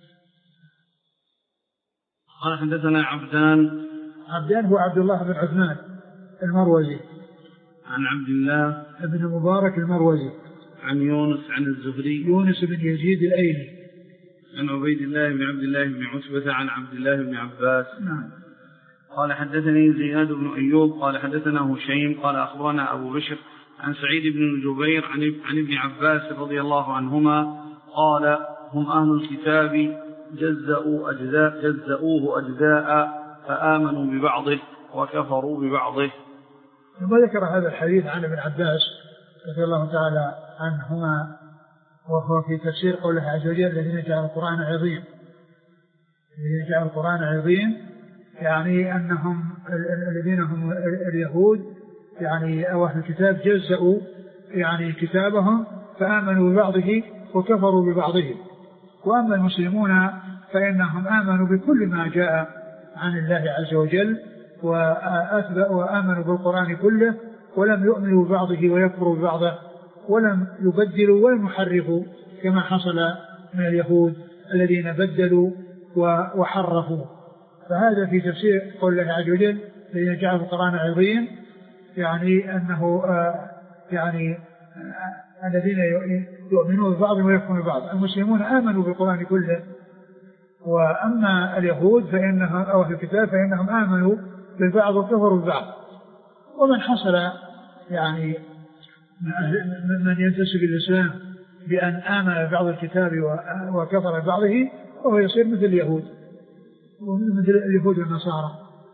قال حدثنا عبدان
عبدان هو عبد الله بن عثمان المروزي
عن عبد الله
بن مبارك المروزي
عن يونس عن الزهري
يونس بن يزيد الأيلي
عن عبيد الله بن عبد الله بن عتبة عن عبد الله بن عباس.
نعم.
قال حدثني زياد بن أيوب قال حدثنا هشيم قال أخبرنا أبو بشر عن سعيد بن جبير عن ابن عباس رضي الله عنهما قال هم أهل الكتاب جزأوا أجزاء جزأوه أجزاء فآمنوا ببعضه وكفروا ببعضه.
ثم ذكر هذا الحديث عن ابن عباس رضي الله تعالى عنهما وهو في تفسير قوله عز وجل الذين جعلوا القرآن عظيم. الذين جعلوا القرآن عظيم يعني أنهم الذين هم اليهود يعني أو أهل الكتاب جزأوا يعني كتابهم فآمنوا ببعضه وكفروا ببعضه. وأما المسلمون فإنهم آمنوا بكل ما جاء عن الله عز وجل وآمنوا بالقرآن كله ولم يؤمنوا ببعضه ويكفروا ببعضه ولم يبدلوا ولم يحرفوا كما حصل من اليهود الذين بدلوا وحرفوا. فهذا في تفسير قول الله عز وجل الذين جعلوا القرآن عظيم يعني أنه يعني الذين يؤمنون ببعضهم ويكفرون ببعض. المسلمون آمنوا بالقرآن كله، وأما اليهود فإنهم أو أهل الكتاب فإنهم آمنوا بالبعض وكفروا بالبعض. ومن حصل يعني من ينتسب الإسلام بأن آمن ببعض الكتاب وكفر ببعضه وهو يصير مثل اليهود ومثل اليهود والنصارى.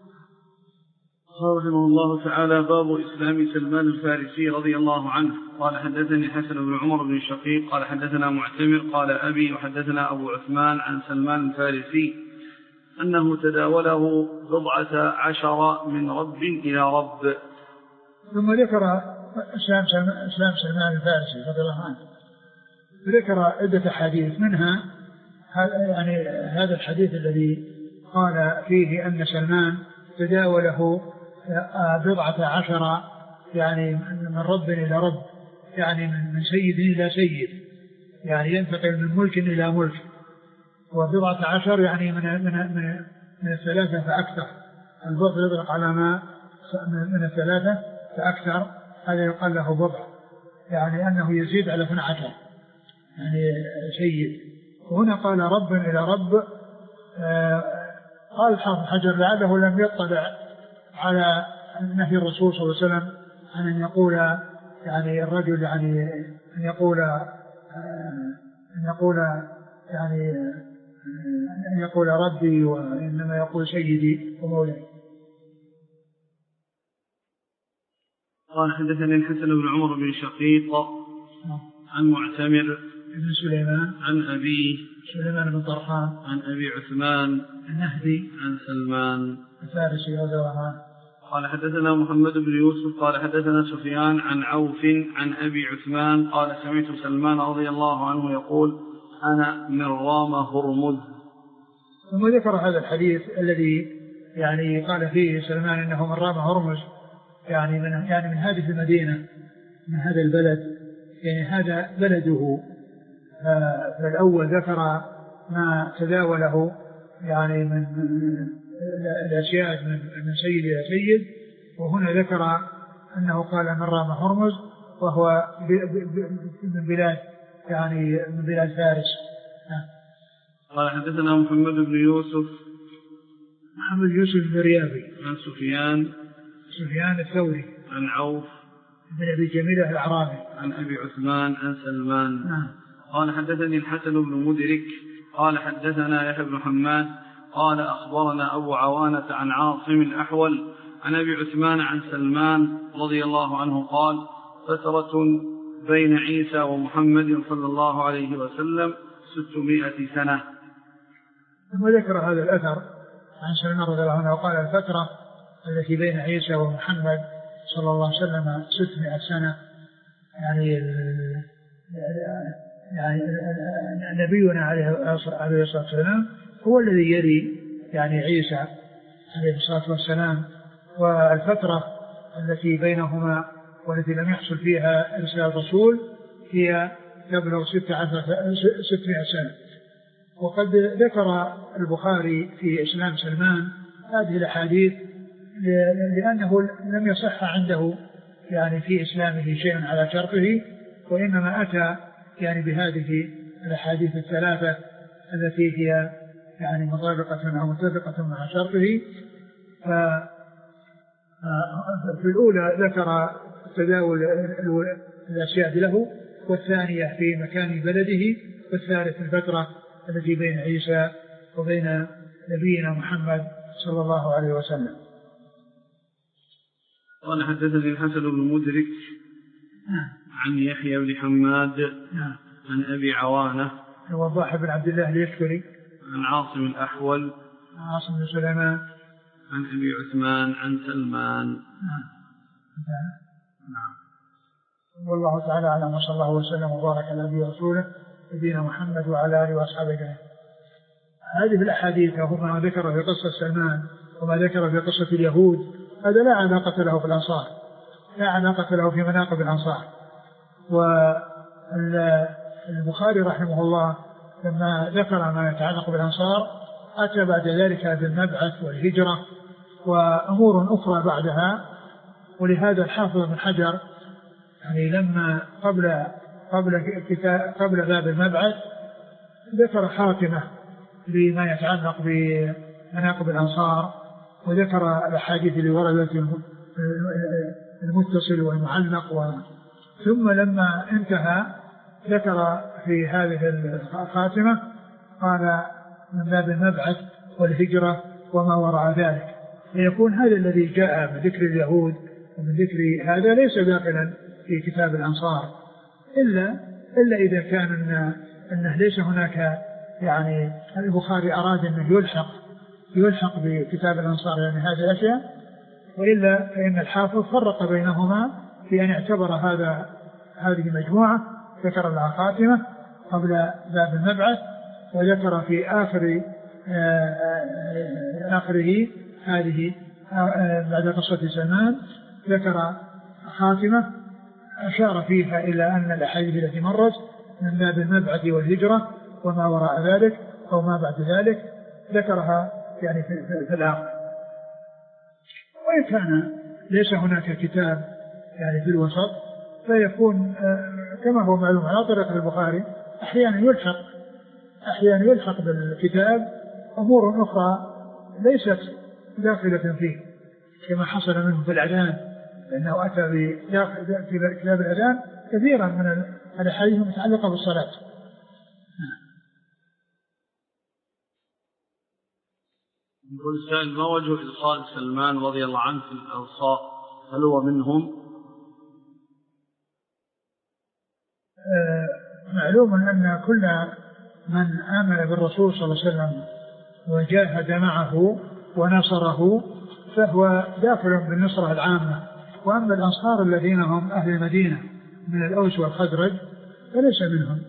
رحمه الله تعالى. باب إسلام سلمان الفارسي رضي الله عنه. قال حدثني حسن بن عمر بن شقيق قال حدثنا معتمر قال أبي وحدثنا أبو عثمان عن سلمان الفارسي أنه تداوله بضعة عشر من رب إلى رب.
ثم ذكر إسلام سلمان الفارسي رضي الله عنه ذكر عدة حديث منها يعني هذا الحديث الذي قال فيه أن سلمان تداوله بضعة عشر يعني من رب إلى رب يعني من سيد إلى سيد يعني ينتقل من ملك إلى ملك. وبضعة عشر يعني من من من, من الثلاثة فأكثر. البضع يطلق على ما من الثلاثة فأكثر، هذا يقال له بضع يعني أنه يزيد على اثني عشر يعني سيد. وهنا قال رب إلى رب. آه قال الحافظ حجر لعله لم يطلع على نهي الرسول صلى الله عليه وسلم عن أن يقول يعني الرجل يعني أن يقول أن يقول يعني أن يقول ربي وإنما يقول سيدي ومولاي.
قال حدثني الحسن بن عمر بن شقيق عن معتمر
بن سليمان
عن أبيه
سليمان بن طرخان
عن أبي عثمان
النهدي
عن سلمان
الفارسي رضي الله عنه.
قال حدثنا محمد بن يوسف قال حدثنا سفيان عن عوف عن أبي عثمان قال سمعت سلمان رضي الله عنه يقول أنا من رام هرمز.
ثم ذكر هذا الحديث الذي يعني قال فيه سلمان إنه من رام هرمز، يعني من يعني من هذه المدينة، من هذا البلد، يعني هذا بلده. فالأول ذكر ما تداوله يعني من الأشياء من سيد إلى سيد، وهنا ذكر أنه قال من رام هرمز وهو من بلاد يعني من بلاد فارس.
قال حدثنا محمد بن يوسف
محمد يوسف الريابي
عن سفيان
سفيان الثوري
عن عوف
بن أبي جميلة الأعرابي
عن أبي عثمان عن سلمان.
نعم.
قال حدثني الحسن بن مدرك قال حدثنا يحيى بن حماد قال أخبرنا أبو عوانة عن عاصم الأحول عن أبي عثمان عن سلمان رضي الله عنه قال فترة بين عيسى ومحمد صلى الله عليه وسلم ستمائة سنة.
ثم ذكر هذا الأثر عن سلمان رضي الله عنه وقال الفترة التي بين عيسى ومحمد صلى الله عليه وسلم ستمائة سنة، يعني يعني نبينا عليه الصلاة والسلام هو الذي يلي يعني عيسى عليه الصلاة والسلام، والفترة التي بينهما والتي لم يحصل فيها إرسال رسول هي تبلغ ستمائة سنة. وقد ذكر البخاري في إسلام سلمان هذه الأحاديث لأنه لم يصح عنده يعني في إسلامه شيء على شرطه، وإنما أتى يعني بهذه الأحاديث الثلاثة التي هي يعني مطابقة أو متفقة مع شرطه. ففي الأولى ذكر تداول الأشياء له، والثانية في مكان بلده، والثالث الفترة التي بين عيسى وبين نبينا محمد صلى الله عليه وسلم.
قال حدثني الحسن بن مدرك عن يحيى بن حماد عن أبي عوانة
وضاح بن عبد الله اليشكري
عن عاصم الأحول
عاصم بن سليمان
عن أبي عثمان عن سلمان.
نعم. والله تعالى أعلم، وصلى الله وسلم وبارك على نبينا ورسوله نبينا محمد وعلى آله وأصحابه أجمعين. هذه الأحاديث وما ذكر في قصة سلمان وما ذكر في قصة اليهود هذا لا علاقة له في الأنصار، لا علاقة له في مناقب الأنصار. والبخاري رحمه الله لما ذكر ما يتعلق بالأنصار أتى بعد ذلك بالمبعث والهجرة وأمور أخرى بعدها. ولهذا الحافظ بن حجر يعني لما قبل قبل قبل باب المبعث ذكر خاتمة لما يتعلق بمناقب الأنصار، وذكر الأحاديث اللي وردت المتصل والمعلق و... ثم لما انتهى ذكر في هذه الخاتمة قال من باب المبعث والهجرة وما وراء ذلك، ليكون هذا الذي جاء من ذكر اليهود ومن ذكر هذا ليس داخلا في كتاب الأنصار، إلا إلا إذا كان إن أنه ليس هناك يعني البخاري أراد أنه يلحق يلحق بكتاب الأنصار يعني هذه الأشياء، وإلا فإن الحافظ فرق بينهما في أن اعتبر هذا هذه مجموعة ذكر لها خاتمة قبل باب المبعث، وذكر في آخر آخره هذه بعد قصة سلمان ذكر خاتمة أشار فيها إلى أن الأحاديث التي مرت من باب المبعث والهجرة وما وراء ذلك أو ما بعد ذلك ذكرها يعني في, في الآخر. وإن كان ليس هناك كتاب يعني في الوسط فيكون كما هو معلوم على طريقة البخاري أحيانا يلحق أحيانا يلحق بالكتاب أمور أخرى ليست داخلة فيه، كما حصل منه في الأذان، لأنه أتى في كتاب الأذان كثيرا من الأحاديث المتعلقة بالصلاة.
يقول السائل: ما وجه إدخال سلمان رضي الله عنه في الأنصار؟ هل هو منهم؟
معلوم أن كل من آمن بالرسول صلى الله عليه وسلم وجاهد معه ونصره فهو داخل بالنصرة العامة. وأما الأنصار الذين هم أهل المدينة من الأوس والخزرج فليس منهم.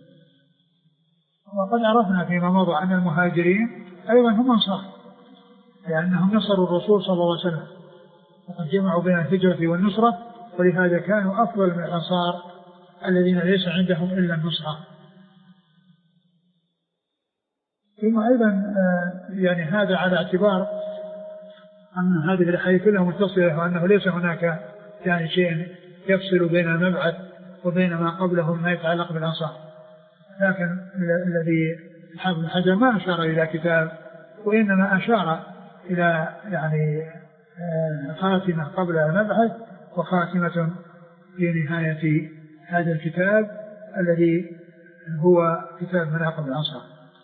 وقد عرفنا فيما مضى أن المهاجرين أيضا هم أنصار لأنهم نصروا الرسول صلى الله عليه وسلم وقد جمعوا بين الهجرة والنصرة، ولهذا كانوا أفضل من الأنصار الذين ليس عندهم إلا النصرة. ثم أيضا يعني هذا على اعتبار أن هذه الأحاديث كلها متصلة وأنه ليس هناك يعني شيء يفصل بين المبعث وبين ما قبله ما يتعلق بالأنصار. لكن الذي حافظ بن حجر ما أشار إلى كتاب وإنما أشار إلى يعني خاتمة قبل المبعث وخاتمة في نهاية هذا الكتاب الذي هو كتاب مناقب الأنصار.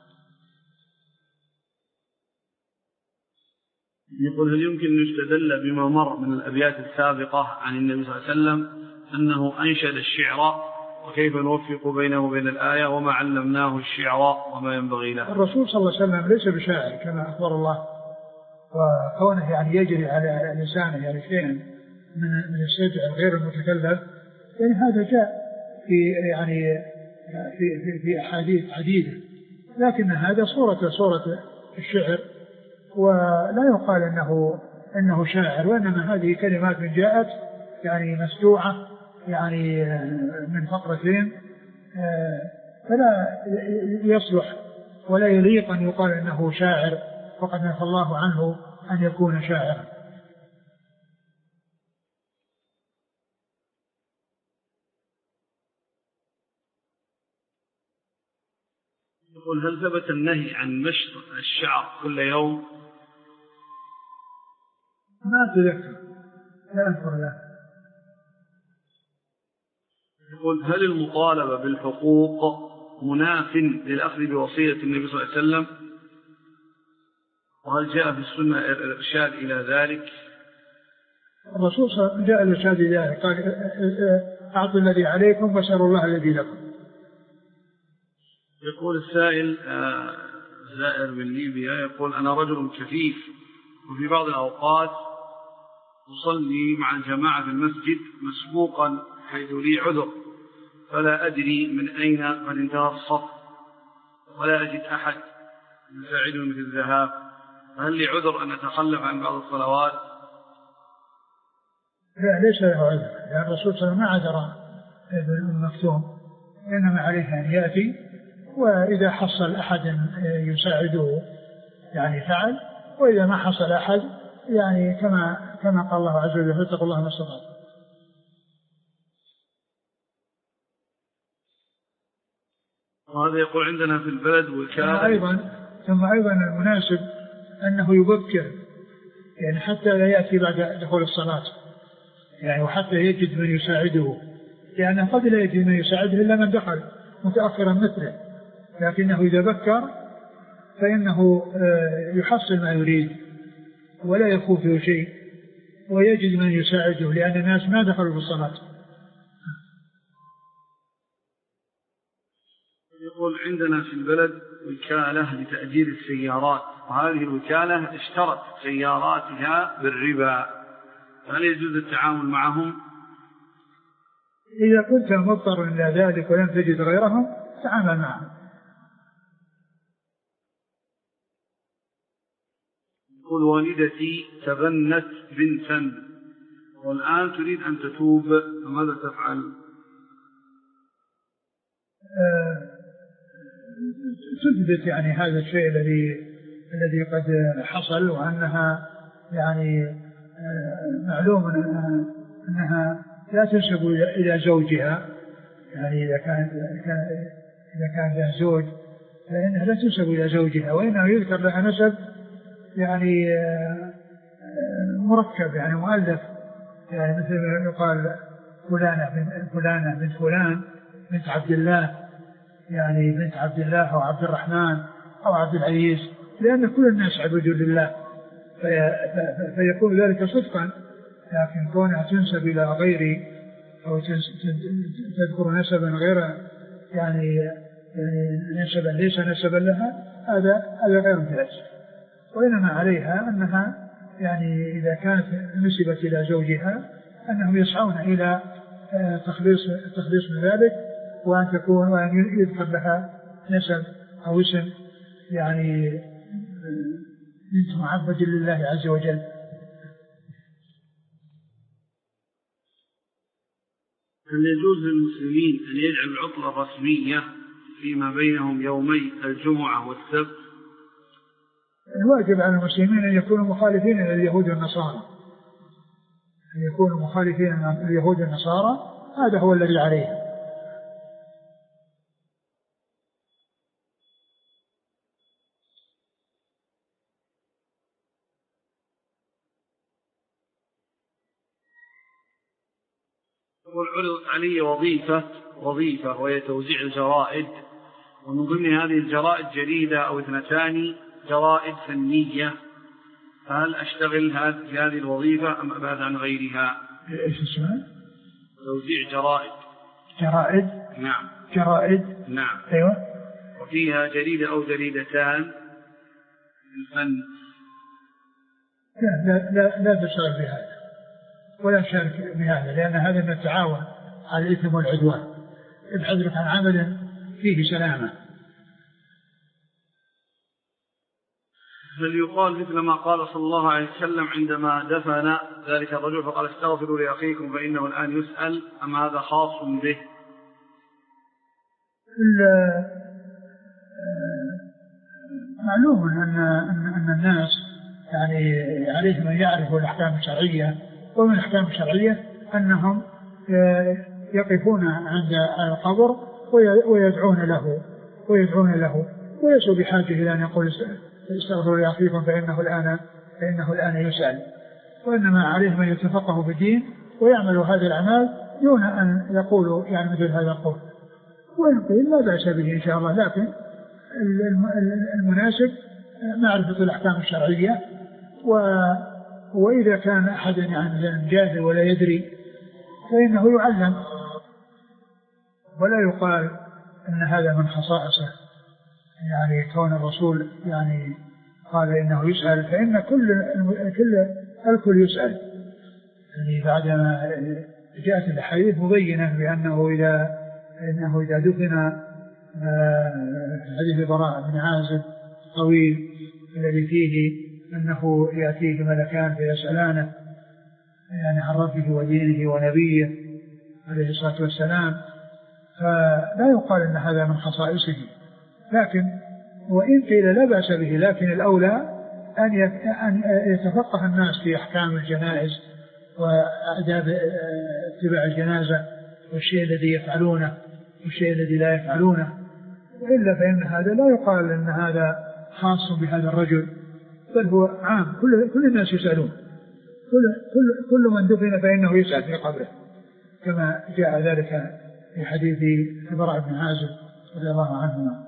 يقول هل يمكن أن يستدل بما مر من الأبيات السابقة عن النبي صلى الله عليه وسلم أنه أنشد الشعر وكيف نوفق بينه وبين الآية وما علمناه الشعر وما ينبغي له؟
الرسول صلى الله عليه وسلم ليس بشاعر كما أخبر الله، وكونه يعني يجري على لسانه يعني شيء من من الشجع غير المتكلف يعني هذا جاء في يعني في في, في أحاديث عديدة، لكن هذا صورة صورة الشعر ولا يقال انه انه شاعر، وانما هذه كلمات جاءت يعني مسجوعه يعني من فقرتين، فلا يصلح ولا يليق ان يقال انه شاعر وقد نفى الله عنه ان يكون شاعرا.
يقول هل ثبت النهي عن نشر الشعر كل يوم؟
ما أتذكر، لا أذكر له.
يقول هل المطالبة بالحقوق مناف للأخذ بوصية النبي صلى الله عليه وسلم؟ وهل جاء في السنة الإرشاد إلى ذلك؟
الرسول صلى الله عليه وسلم جاء الإرشاد إلى ذلك، قال أعطوا الذي عليكم واسألوا الله الذي لكم.
يقول السائل زائر من ليبيا يقول أنا رجل كفيف وفي بعض الأوقات أصلي مع الجماعة في المسجد مسبوقا حيث لي عذر، فلا أدري من أين قد انتهى الصف ولا أجد أحد يساعدني في الذهاب، هل لي عذر أن أتخلف عن بعض الصلوات؟
لا ليس له عذر، لأن الرسول صلى الله عليه وسلم ما عذر ابن مكتوم، إنما عليه أن يأتي، وإذا حصل أحد يساعده يعني فعل، وإذا ما حصل أحد يعني كما كما قال الله عز وجل فاتقوا الله ما استطعتم.
وهذا يقول عندنا في البلد وكالة
أيضا ثم أيضا المناسب أنه يبكر يعني حتى لا يأتي بعد دخول الصلاة يعني، وحتى يجد من يساعده، لأنه قد لا يجد من يساعده إلا من دخل متأخرا مثله، لكنه إذا بكر فإنه يحصل ما يريد ولا يخوفه شيء ويجد من يساعده، لأن الناس ما دخلوا في الصلاة.
يقول عندنا في البلد وكالة لتأجير السيارات، وهذه الوكالة اشترت سياراتها بالربا، هل يجوز التعامل معهم؟
إذا كنت مضطر إلى ذلك ولم تجد غيرهم تعامل معهم.
يقول والدتي تبنت بنتا والآن تريد أن تتوب، فماذا تفعل؟
أه تثبت يعني هذا الشيء الذي الذي قد حصل، وأنها يعني أه معلوم أنها, أنها لا تنسب إلى زوجها، يعني إذا كان إذا كان لها زوج فإنها لا تنسب إلى زوجها، وإنه يذكر لها نسب يعني مركب يعني مؤلف، يعني مثل ما يقال فلانة بنت فلانة بنت فلان بنت عبد الله، يعني بنت عبد الله أو عبد الرحمن أو عبد العزيز، لأن كل الناس عبد لله في فيكون ذلك صدقا. لكن كونها تنسب إلى غيري أو تذكر نسبا غير يعني يعني نسبا ليس نسبا لها هذا هذا غير جائز، وإنما عليها أنها يعني إذا كانت نسبت إلى زوجها أنهم يسعون إلى تخليص تخليص من ذلك، وأن تكون وأن يذكر لها نسب أو اسم يعني بنت معبد لله عز وجل.
هل يجوز للمسلمين أن يجعلوا العطلة الرسمية فيما بينهم يومي الجمعة والسبت؟
الواجب على المسلمين أن يكونوا مخالفين لليهود والنصارى، أن يكونوا مخالفين لليهود والنصارى، هذا هو الذي عليه.
والعرض علي وظيفة وظيفة وهي توزيع الجرائد، ومن ضمن هذه الجرائد جريدة أو اثنتان جرائد فنية، فهل أشتغل في هذه الوظيفة أم أبعد عن غيرها؟
إيش اسمها؟
توزيع جرائد.
جرائد؟
نعم.
جرائد؟
نعم.
أيوة.
وفيها جريدة أو جريدتان الفن.
لا لا لا, لا تشتغل بهذا ولا تشارك بهذا، لأن هذا من التعاون على الإثم والعدوان. ابحث لك عن عمل فيه سلامة.
بل يقال مثل ما قال صلى الله عليه وسلم عندما دفن ذلك الرجل فقال استغفروا لأخيكم فإنه الآن يسأل، أم هذا خاص به؟
معلوم أن, أن الناس يعني عليهم أن يعرفوا الأحكام الشرعية، ومن الأحكام الشرعية أنهم يقفون عند القبر ويدعون له ويدعون له وليسوا بحاجة إلى أن يقول استغفروا لأخيكم فإنه الآن فإنه الآن يسأل، وإنما عليهم أن يتفقهوا في الدين ويعملوا هذه الأعمال دون أن يقولوا يعني مثل هذا القول. وإن قيل لا بأس به إن شاء الله، لكن المناسب معرفة الأحكام الشرعية، وإذا كان أحد يعني جاهل ولا يدري فإنه يعلم، ولا يقال أن هذا من خصائصه، يعني كون الرسول يعني قال إنه يسأل، فإن كل كل الكل يسأل، يعني بعدما جاءت الحديث مبينة بأنه إذا إنه إذا دفن حديث البراء بن عازب طويل الذي فيه أنه يأتيه ملكان فيسألانه يعني عن ربه ودينه ونبيه عليه الصلاة والسلام، فلا يقال أن هذا من خصائصه، لكن وإن قيل لا بأس به، لكن الأولى أن يتفقه الناس في أحكام الجنائز وآداب اتباع الجنازة والشيء الذي يفعلونه والشيء الذي لا يفعلونه، وإلا فإن هذا لا يقال أن هذا خاص بهذا الرجل، بل هو عام، كل كل الناس يسألون، كل كل كل من دفن فإنه يسأل في قبره، كما جاء ذلك في حديث البراء بن عازب رضي الله عنهما.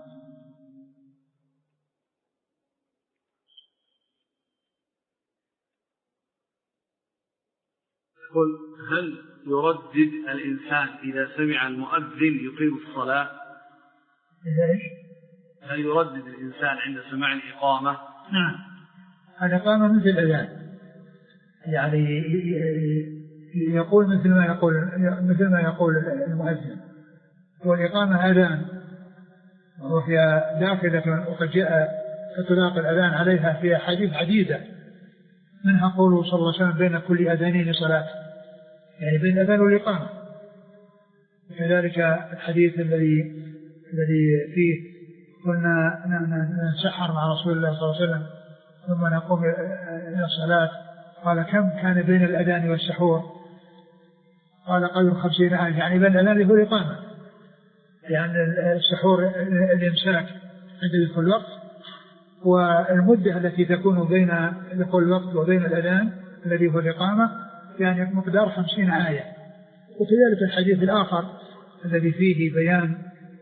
قل هل يردد الإنسان إذا سمع المؤذن يقيم الصلاة؟
إيش؟
هل يردد الإنسان عند سماع الإقامة؟
نعم، الإقامة مثل الأذان، يعني يقول مثل ما يقول مثل ما يقول المؤذن، والإقامة أذان وهي داخلة، وقد جاء إطلاق الأذان عليها في أحاديث عديدة، منها قوله صلى الله عليه وسلم بين كل أذانين صلاة، يعني بين الأذان والإقامة. كذلك الحديث الذي الذي فيه كنا نسحر مع رسول الله صلى الله عليه وسلم ثم نقوم إلى الصلاة، قال كم كان بين الأذان والسحور؟ قال قدر خمسين آية، يعني بين الأذان والإقامة، يعني السحور الإمساك عند دخول الوقت، والمدة التي تكون بين دخول الوقت وبين الأذان الذي هو الإقامة يعني مقدار خمسين آية. وكذلك الحديث الآخر الذي فيه بيان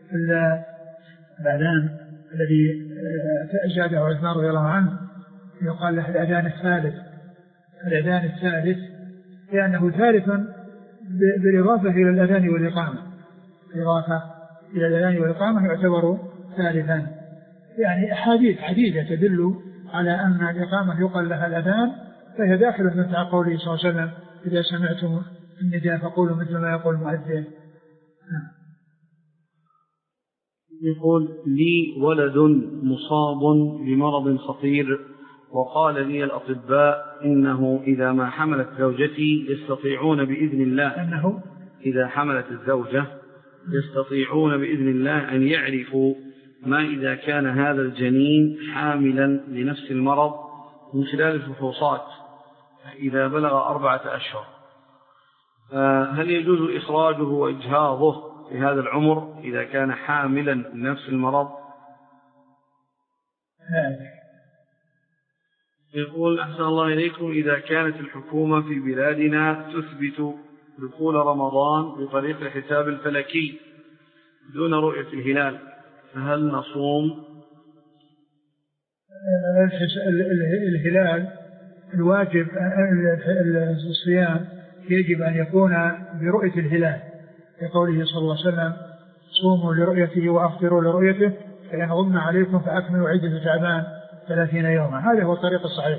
الأذان الذي زاده عثمان رضي الله عنه، يقال له الأذان الثالث، الأذان الثالث لأنه ثالث بالإضافة إلى الأذان والإقامة، بالإضافة إلى الأذان والإقامة يعتبر ثالثا. يعني أحاديث عديدة تدل على أن الإقامة يقال لها الأذان، فهي داخلة في قوله صلى الله عليه وسلم إذا سمعتم النداء فقولوا مثل ما يقول المؤذن.
يقول لي ولد مصاب بمرض خطير، وقال لي الأطباء إنه إذا ما حملت زوجتي يستطيعون بإذن الله
أنه
إذا حملت الزوجة يستطيعون بإذن الله أن يعرفوا ما إذا كان هذا الجنين حاملا لنفس المرض من خلال الفحوصات إذا بلغ أربعة أشهر، هل يجوز إخراجه وإجهاضه في هذا العمر إذا كان حاملا لنفس المرض؟ يقول أحسن الله إليكم، إذا كانت الحكومة في بلادنا تثبت دخول رمضان بطريق الحساب الفلكي دون رؤية الهلال فهل نصوم؟
الهلال الواجب الصيام يجب أن يكون برؤية الهلال، لقوله صلى الله عليه وسلم صوموا لرؤيته وأفطروا لرؤيته فإن غم عليكم فأكملوا عدة شعبان ثلاثين يوما. هذا هو الطريق الصحيح.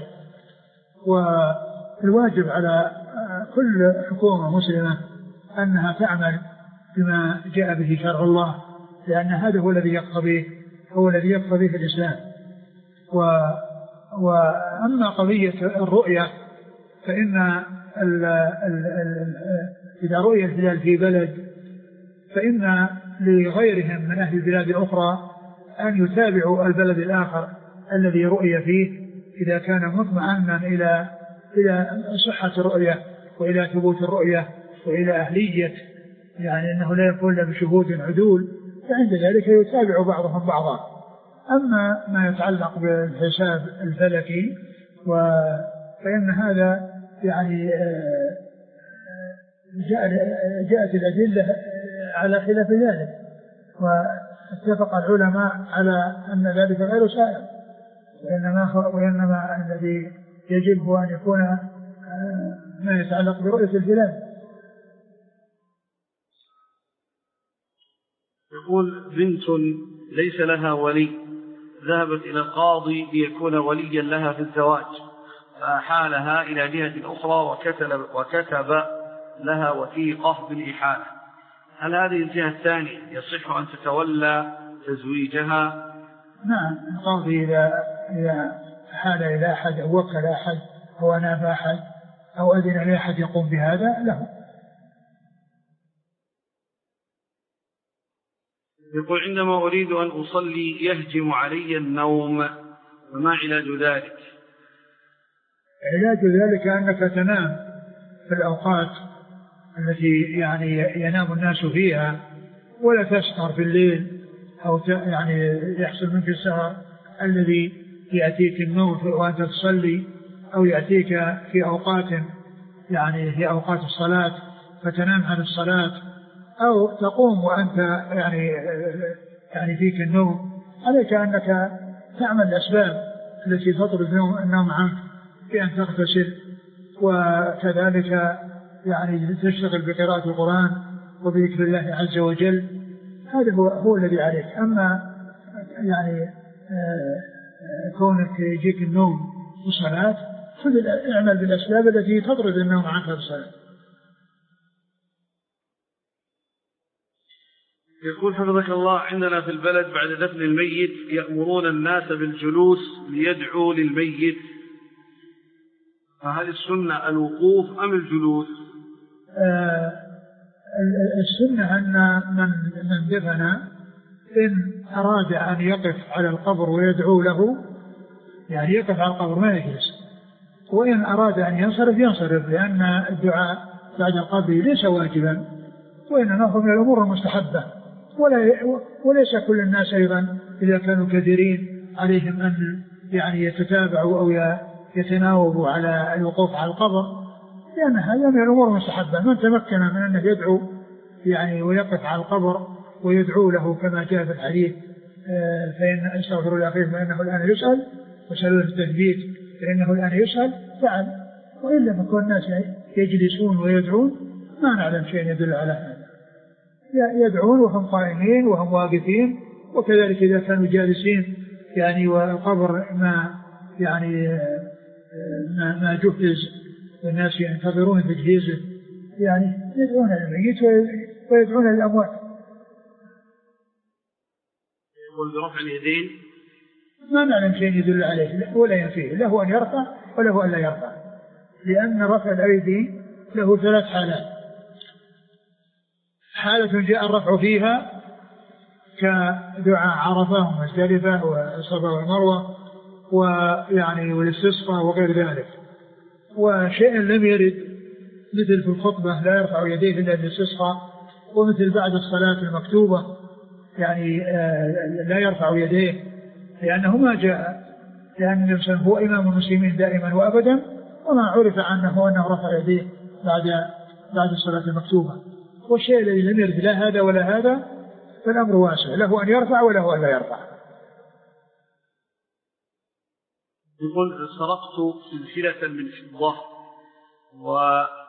والواجب على كل حكومة مسلمة أنها تعمل بما جاء به شرع الله، لأن هذا هو الذي يقتضيه هو الذي يقتضيه في الإسلام. و وأما قضية الرؤية فإن ال ال ال إذا رؤي الهلال في بلد فإن لغيرهم من أهل البلاد الأخرى أن يتابعوا البلد الآخر الذي رؤي فيه إذا كان مطمئنا إلى إلى صحة الرؤية وإلى ثبوت الرؤية وإلى أهلية، يعني أنه لا يكون بشهود عدول، فعند ذلك يتابع بعضهم بعضا. أما ما يتعلق بالحساب الفلكي فإن هذا يعني جاءت الأدلة على خلاف ذلك، واتفق العلماء على أن ذلك غير سائغ، وإنما, وإنما الذي يجب هو أن يكون ما يتعلق برؤية الهلال.
يقول بنت ليس لها ولي ذهبت إلى القاضي ليكون وليا لها في الزواج، فأحالها إلى جهة أخرى وكتب, وكتب لها وثيقة بالإحالة، هل هذه الجهة الثانية يصح أن تتولى تزويجها؟
نعم، القاضي إذا أحال إلى أحد أو وكل أحد أو أناب أحد أو أذن لأحد يقوم بهذا له.
يقول عندما أريد أن أصلي يهجم علي النوم، وما علاج ذلك؟
علاج ذلك أنك تنام في الأوقات التي يعني ينام الناس فيها، ولا تسهر في الليل أو يعني يحصل منك السهر الذي يأتيك النوم وأنت تصلي، أو يأتيك في أوقات يعني في أوقات الصلاة فتنام عن الصلاة، أو تقوم وأنت يعني يعني فيك النوم. عليك أنك تعمل الأسباب التي تطرد النوم عنك بأن تغتسل، وكذلك يعني تشتغل بقراءة القرآن وبذكر الله عز وجل. هذا هو هو الذي عليك. أما يعني كونك يجيك النوم والصلاة اعمل بالأسباب التي تطرد النوم عنك بالصلاة.
يقول حفظك الله عندنا في البلد بعد دفن الميت يأمرون الناس بالجلوس ليدعوا للميت، فهل السنة الوقوف أم الجلوس؟
آه السنة أن من, من دفن إن أراد أن يقف على القبر ويدعو له يعني يقف على القبر ما يجلس، وإن أراد أن ينصرف ينصرف، لأن الدعاء بعد القبر ليس واجبا وإنما هو من الأمور المستحبة، ولا وليس كل الناس أيضا إذا كانوا كثيرين عليهم أن يعني يتتابعوا أو يتناوبوا على الوقوف على القبر، لأن هذا من الأمور المستحبة. من تمكن من أنه يدعو يعني ويقف على القبر ويدعو له كما جاء في الحديث فإن استغفروا لأخيه فإنه الآن يسأل وسألوا التثبيت فإنه الآن يسأل فعل، وإلا فكون الناس يجلسون ويدعون ما نعلم شيء يدل على هذا، يدعون وهم قائمين وهم واقفين، وكذلك إذا كانوا جالسين يعني والقبر ما يعني ما, ما جهز والناس ينتظرون تجهيزه يعني يدعون للميت ويدعون للأموات.
يقول برفع اليدين
ما نعلم شيء يدل عليه ولا ينفيه، له أن يرفع وله أن لا يرفع، لأن رفع الأيدي له ثلاث حالات: حالة جاء الرفع فيها كدعاء عرفة ومزدلفة والصفا والمروة ويعني والاستسقاء وغير ذلك، وشيء لم يرد مثل في الخطبة لا يرفع يديه إلا للاستسقاء، ومثل بعد الصلاة المكتوبة يعني لا يرفع يديه لأنه ما جاء، لأن النبي صلى الله عليه وسلم هو إمام المسلمين دائما وأبدا، وما عرف عنه أنه رفع يديه بعد بعد الصلاة المكتوبة. والشيء الذي لم يرد لا هذا ولا هذا فالأمر واسع، له أن يرفع وله أن لا يرفع.
يقول سرقت سلسلة من فضة و...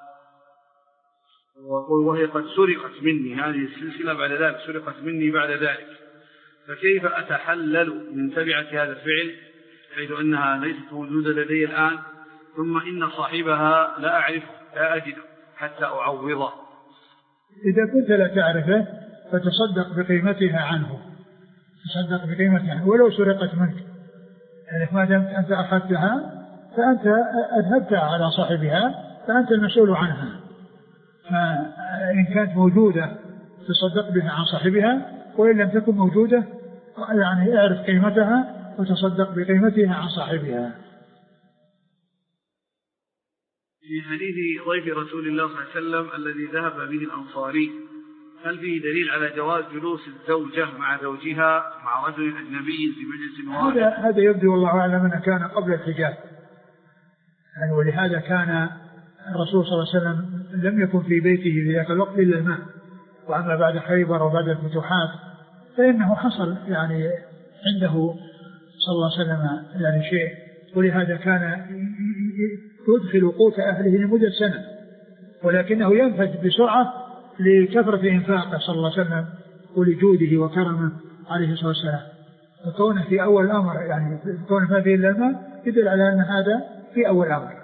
وهي قد سرقت مني، هذه السلسلة بعد ذلك سرقت مني بعد ذلك، فكيف أتحلل من تبعة هذا الفعل حيث أنها ليست موجودة لدي الآن، ثم إن صاحبها لا أعرف لا أجد حتى أعوضه؟
إذا كنت لا تعرفه فتصدق بقيمتها عنه، تصدق بقيمتها عنه ولو سرقت منك، يعني ما دمت أنت أخذتها فأنت أذهبتها على صاحبها فأنت المسؤول عنها، فإن كانت موجودة تصدق بها عن صاحبها، وإن لم تكن موجودة يعني اعرف قيمتها وتصدق بقيمتها عن صاحبها.
في حديث ضيف رسول الله صلى الله عليه وسلم الذي ذهب به الأنصاري، هل فيه دليل على جواز جلوس الزوجة مع زوجها مع رجل أجنبي في مجلس واحد؟
هذا هذا يبدو والله أعلم أنه كان قبل الحجاب يعني، ولهذا كان الرسول صلى الله عليه وسلم لم يكن في بيته في ذاك الوقت إلا الماء، وأما بعد خيبر وبعد الفتوحات فإنه حصل يعني عنده صلى الله عليه وسلم يعني شيء، ولهذا كان يدخل قوت أهله لمدة سنة، ولكنه ينفذ بسرعة لكثرة إنفاقه صلى الله عليه وسلم ولجوده وكرمه عليه الصلاة والسلام. وكونه في أول الأمر يعني كونه ما فيه إلا الماء يدل على أن هذا في أول الأمر.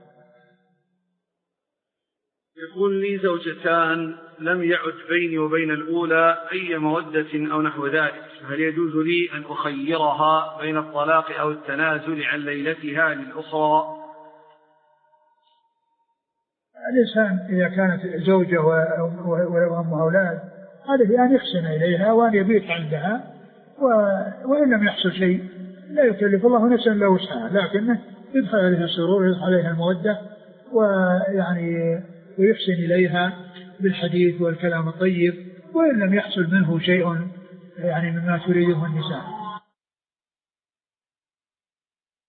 يقول لي زوجتان لم يعد بيني وبين الأولى أي مودة أو نحو ذلك، هل يجوز لي أن أخيرها بين الطلاق أو التنازل عن ليلتها للأخرى؟
الإنسان إذا كانت زوجة وأم أولاد هذا يعني يحسن إليها وأن يبيت عندها، وإن لم يحصل شيء لا يكلف الله نفسا إلا وسعها، لكنه يدخل عليها السرور ويدخل عليها المودة ويعني ويحسن إليها بالحديث والكلام الطيب، وإن لم يحصل منه شيء يعني مما تريده النساء.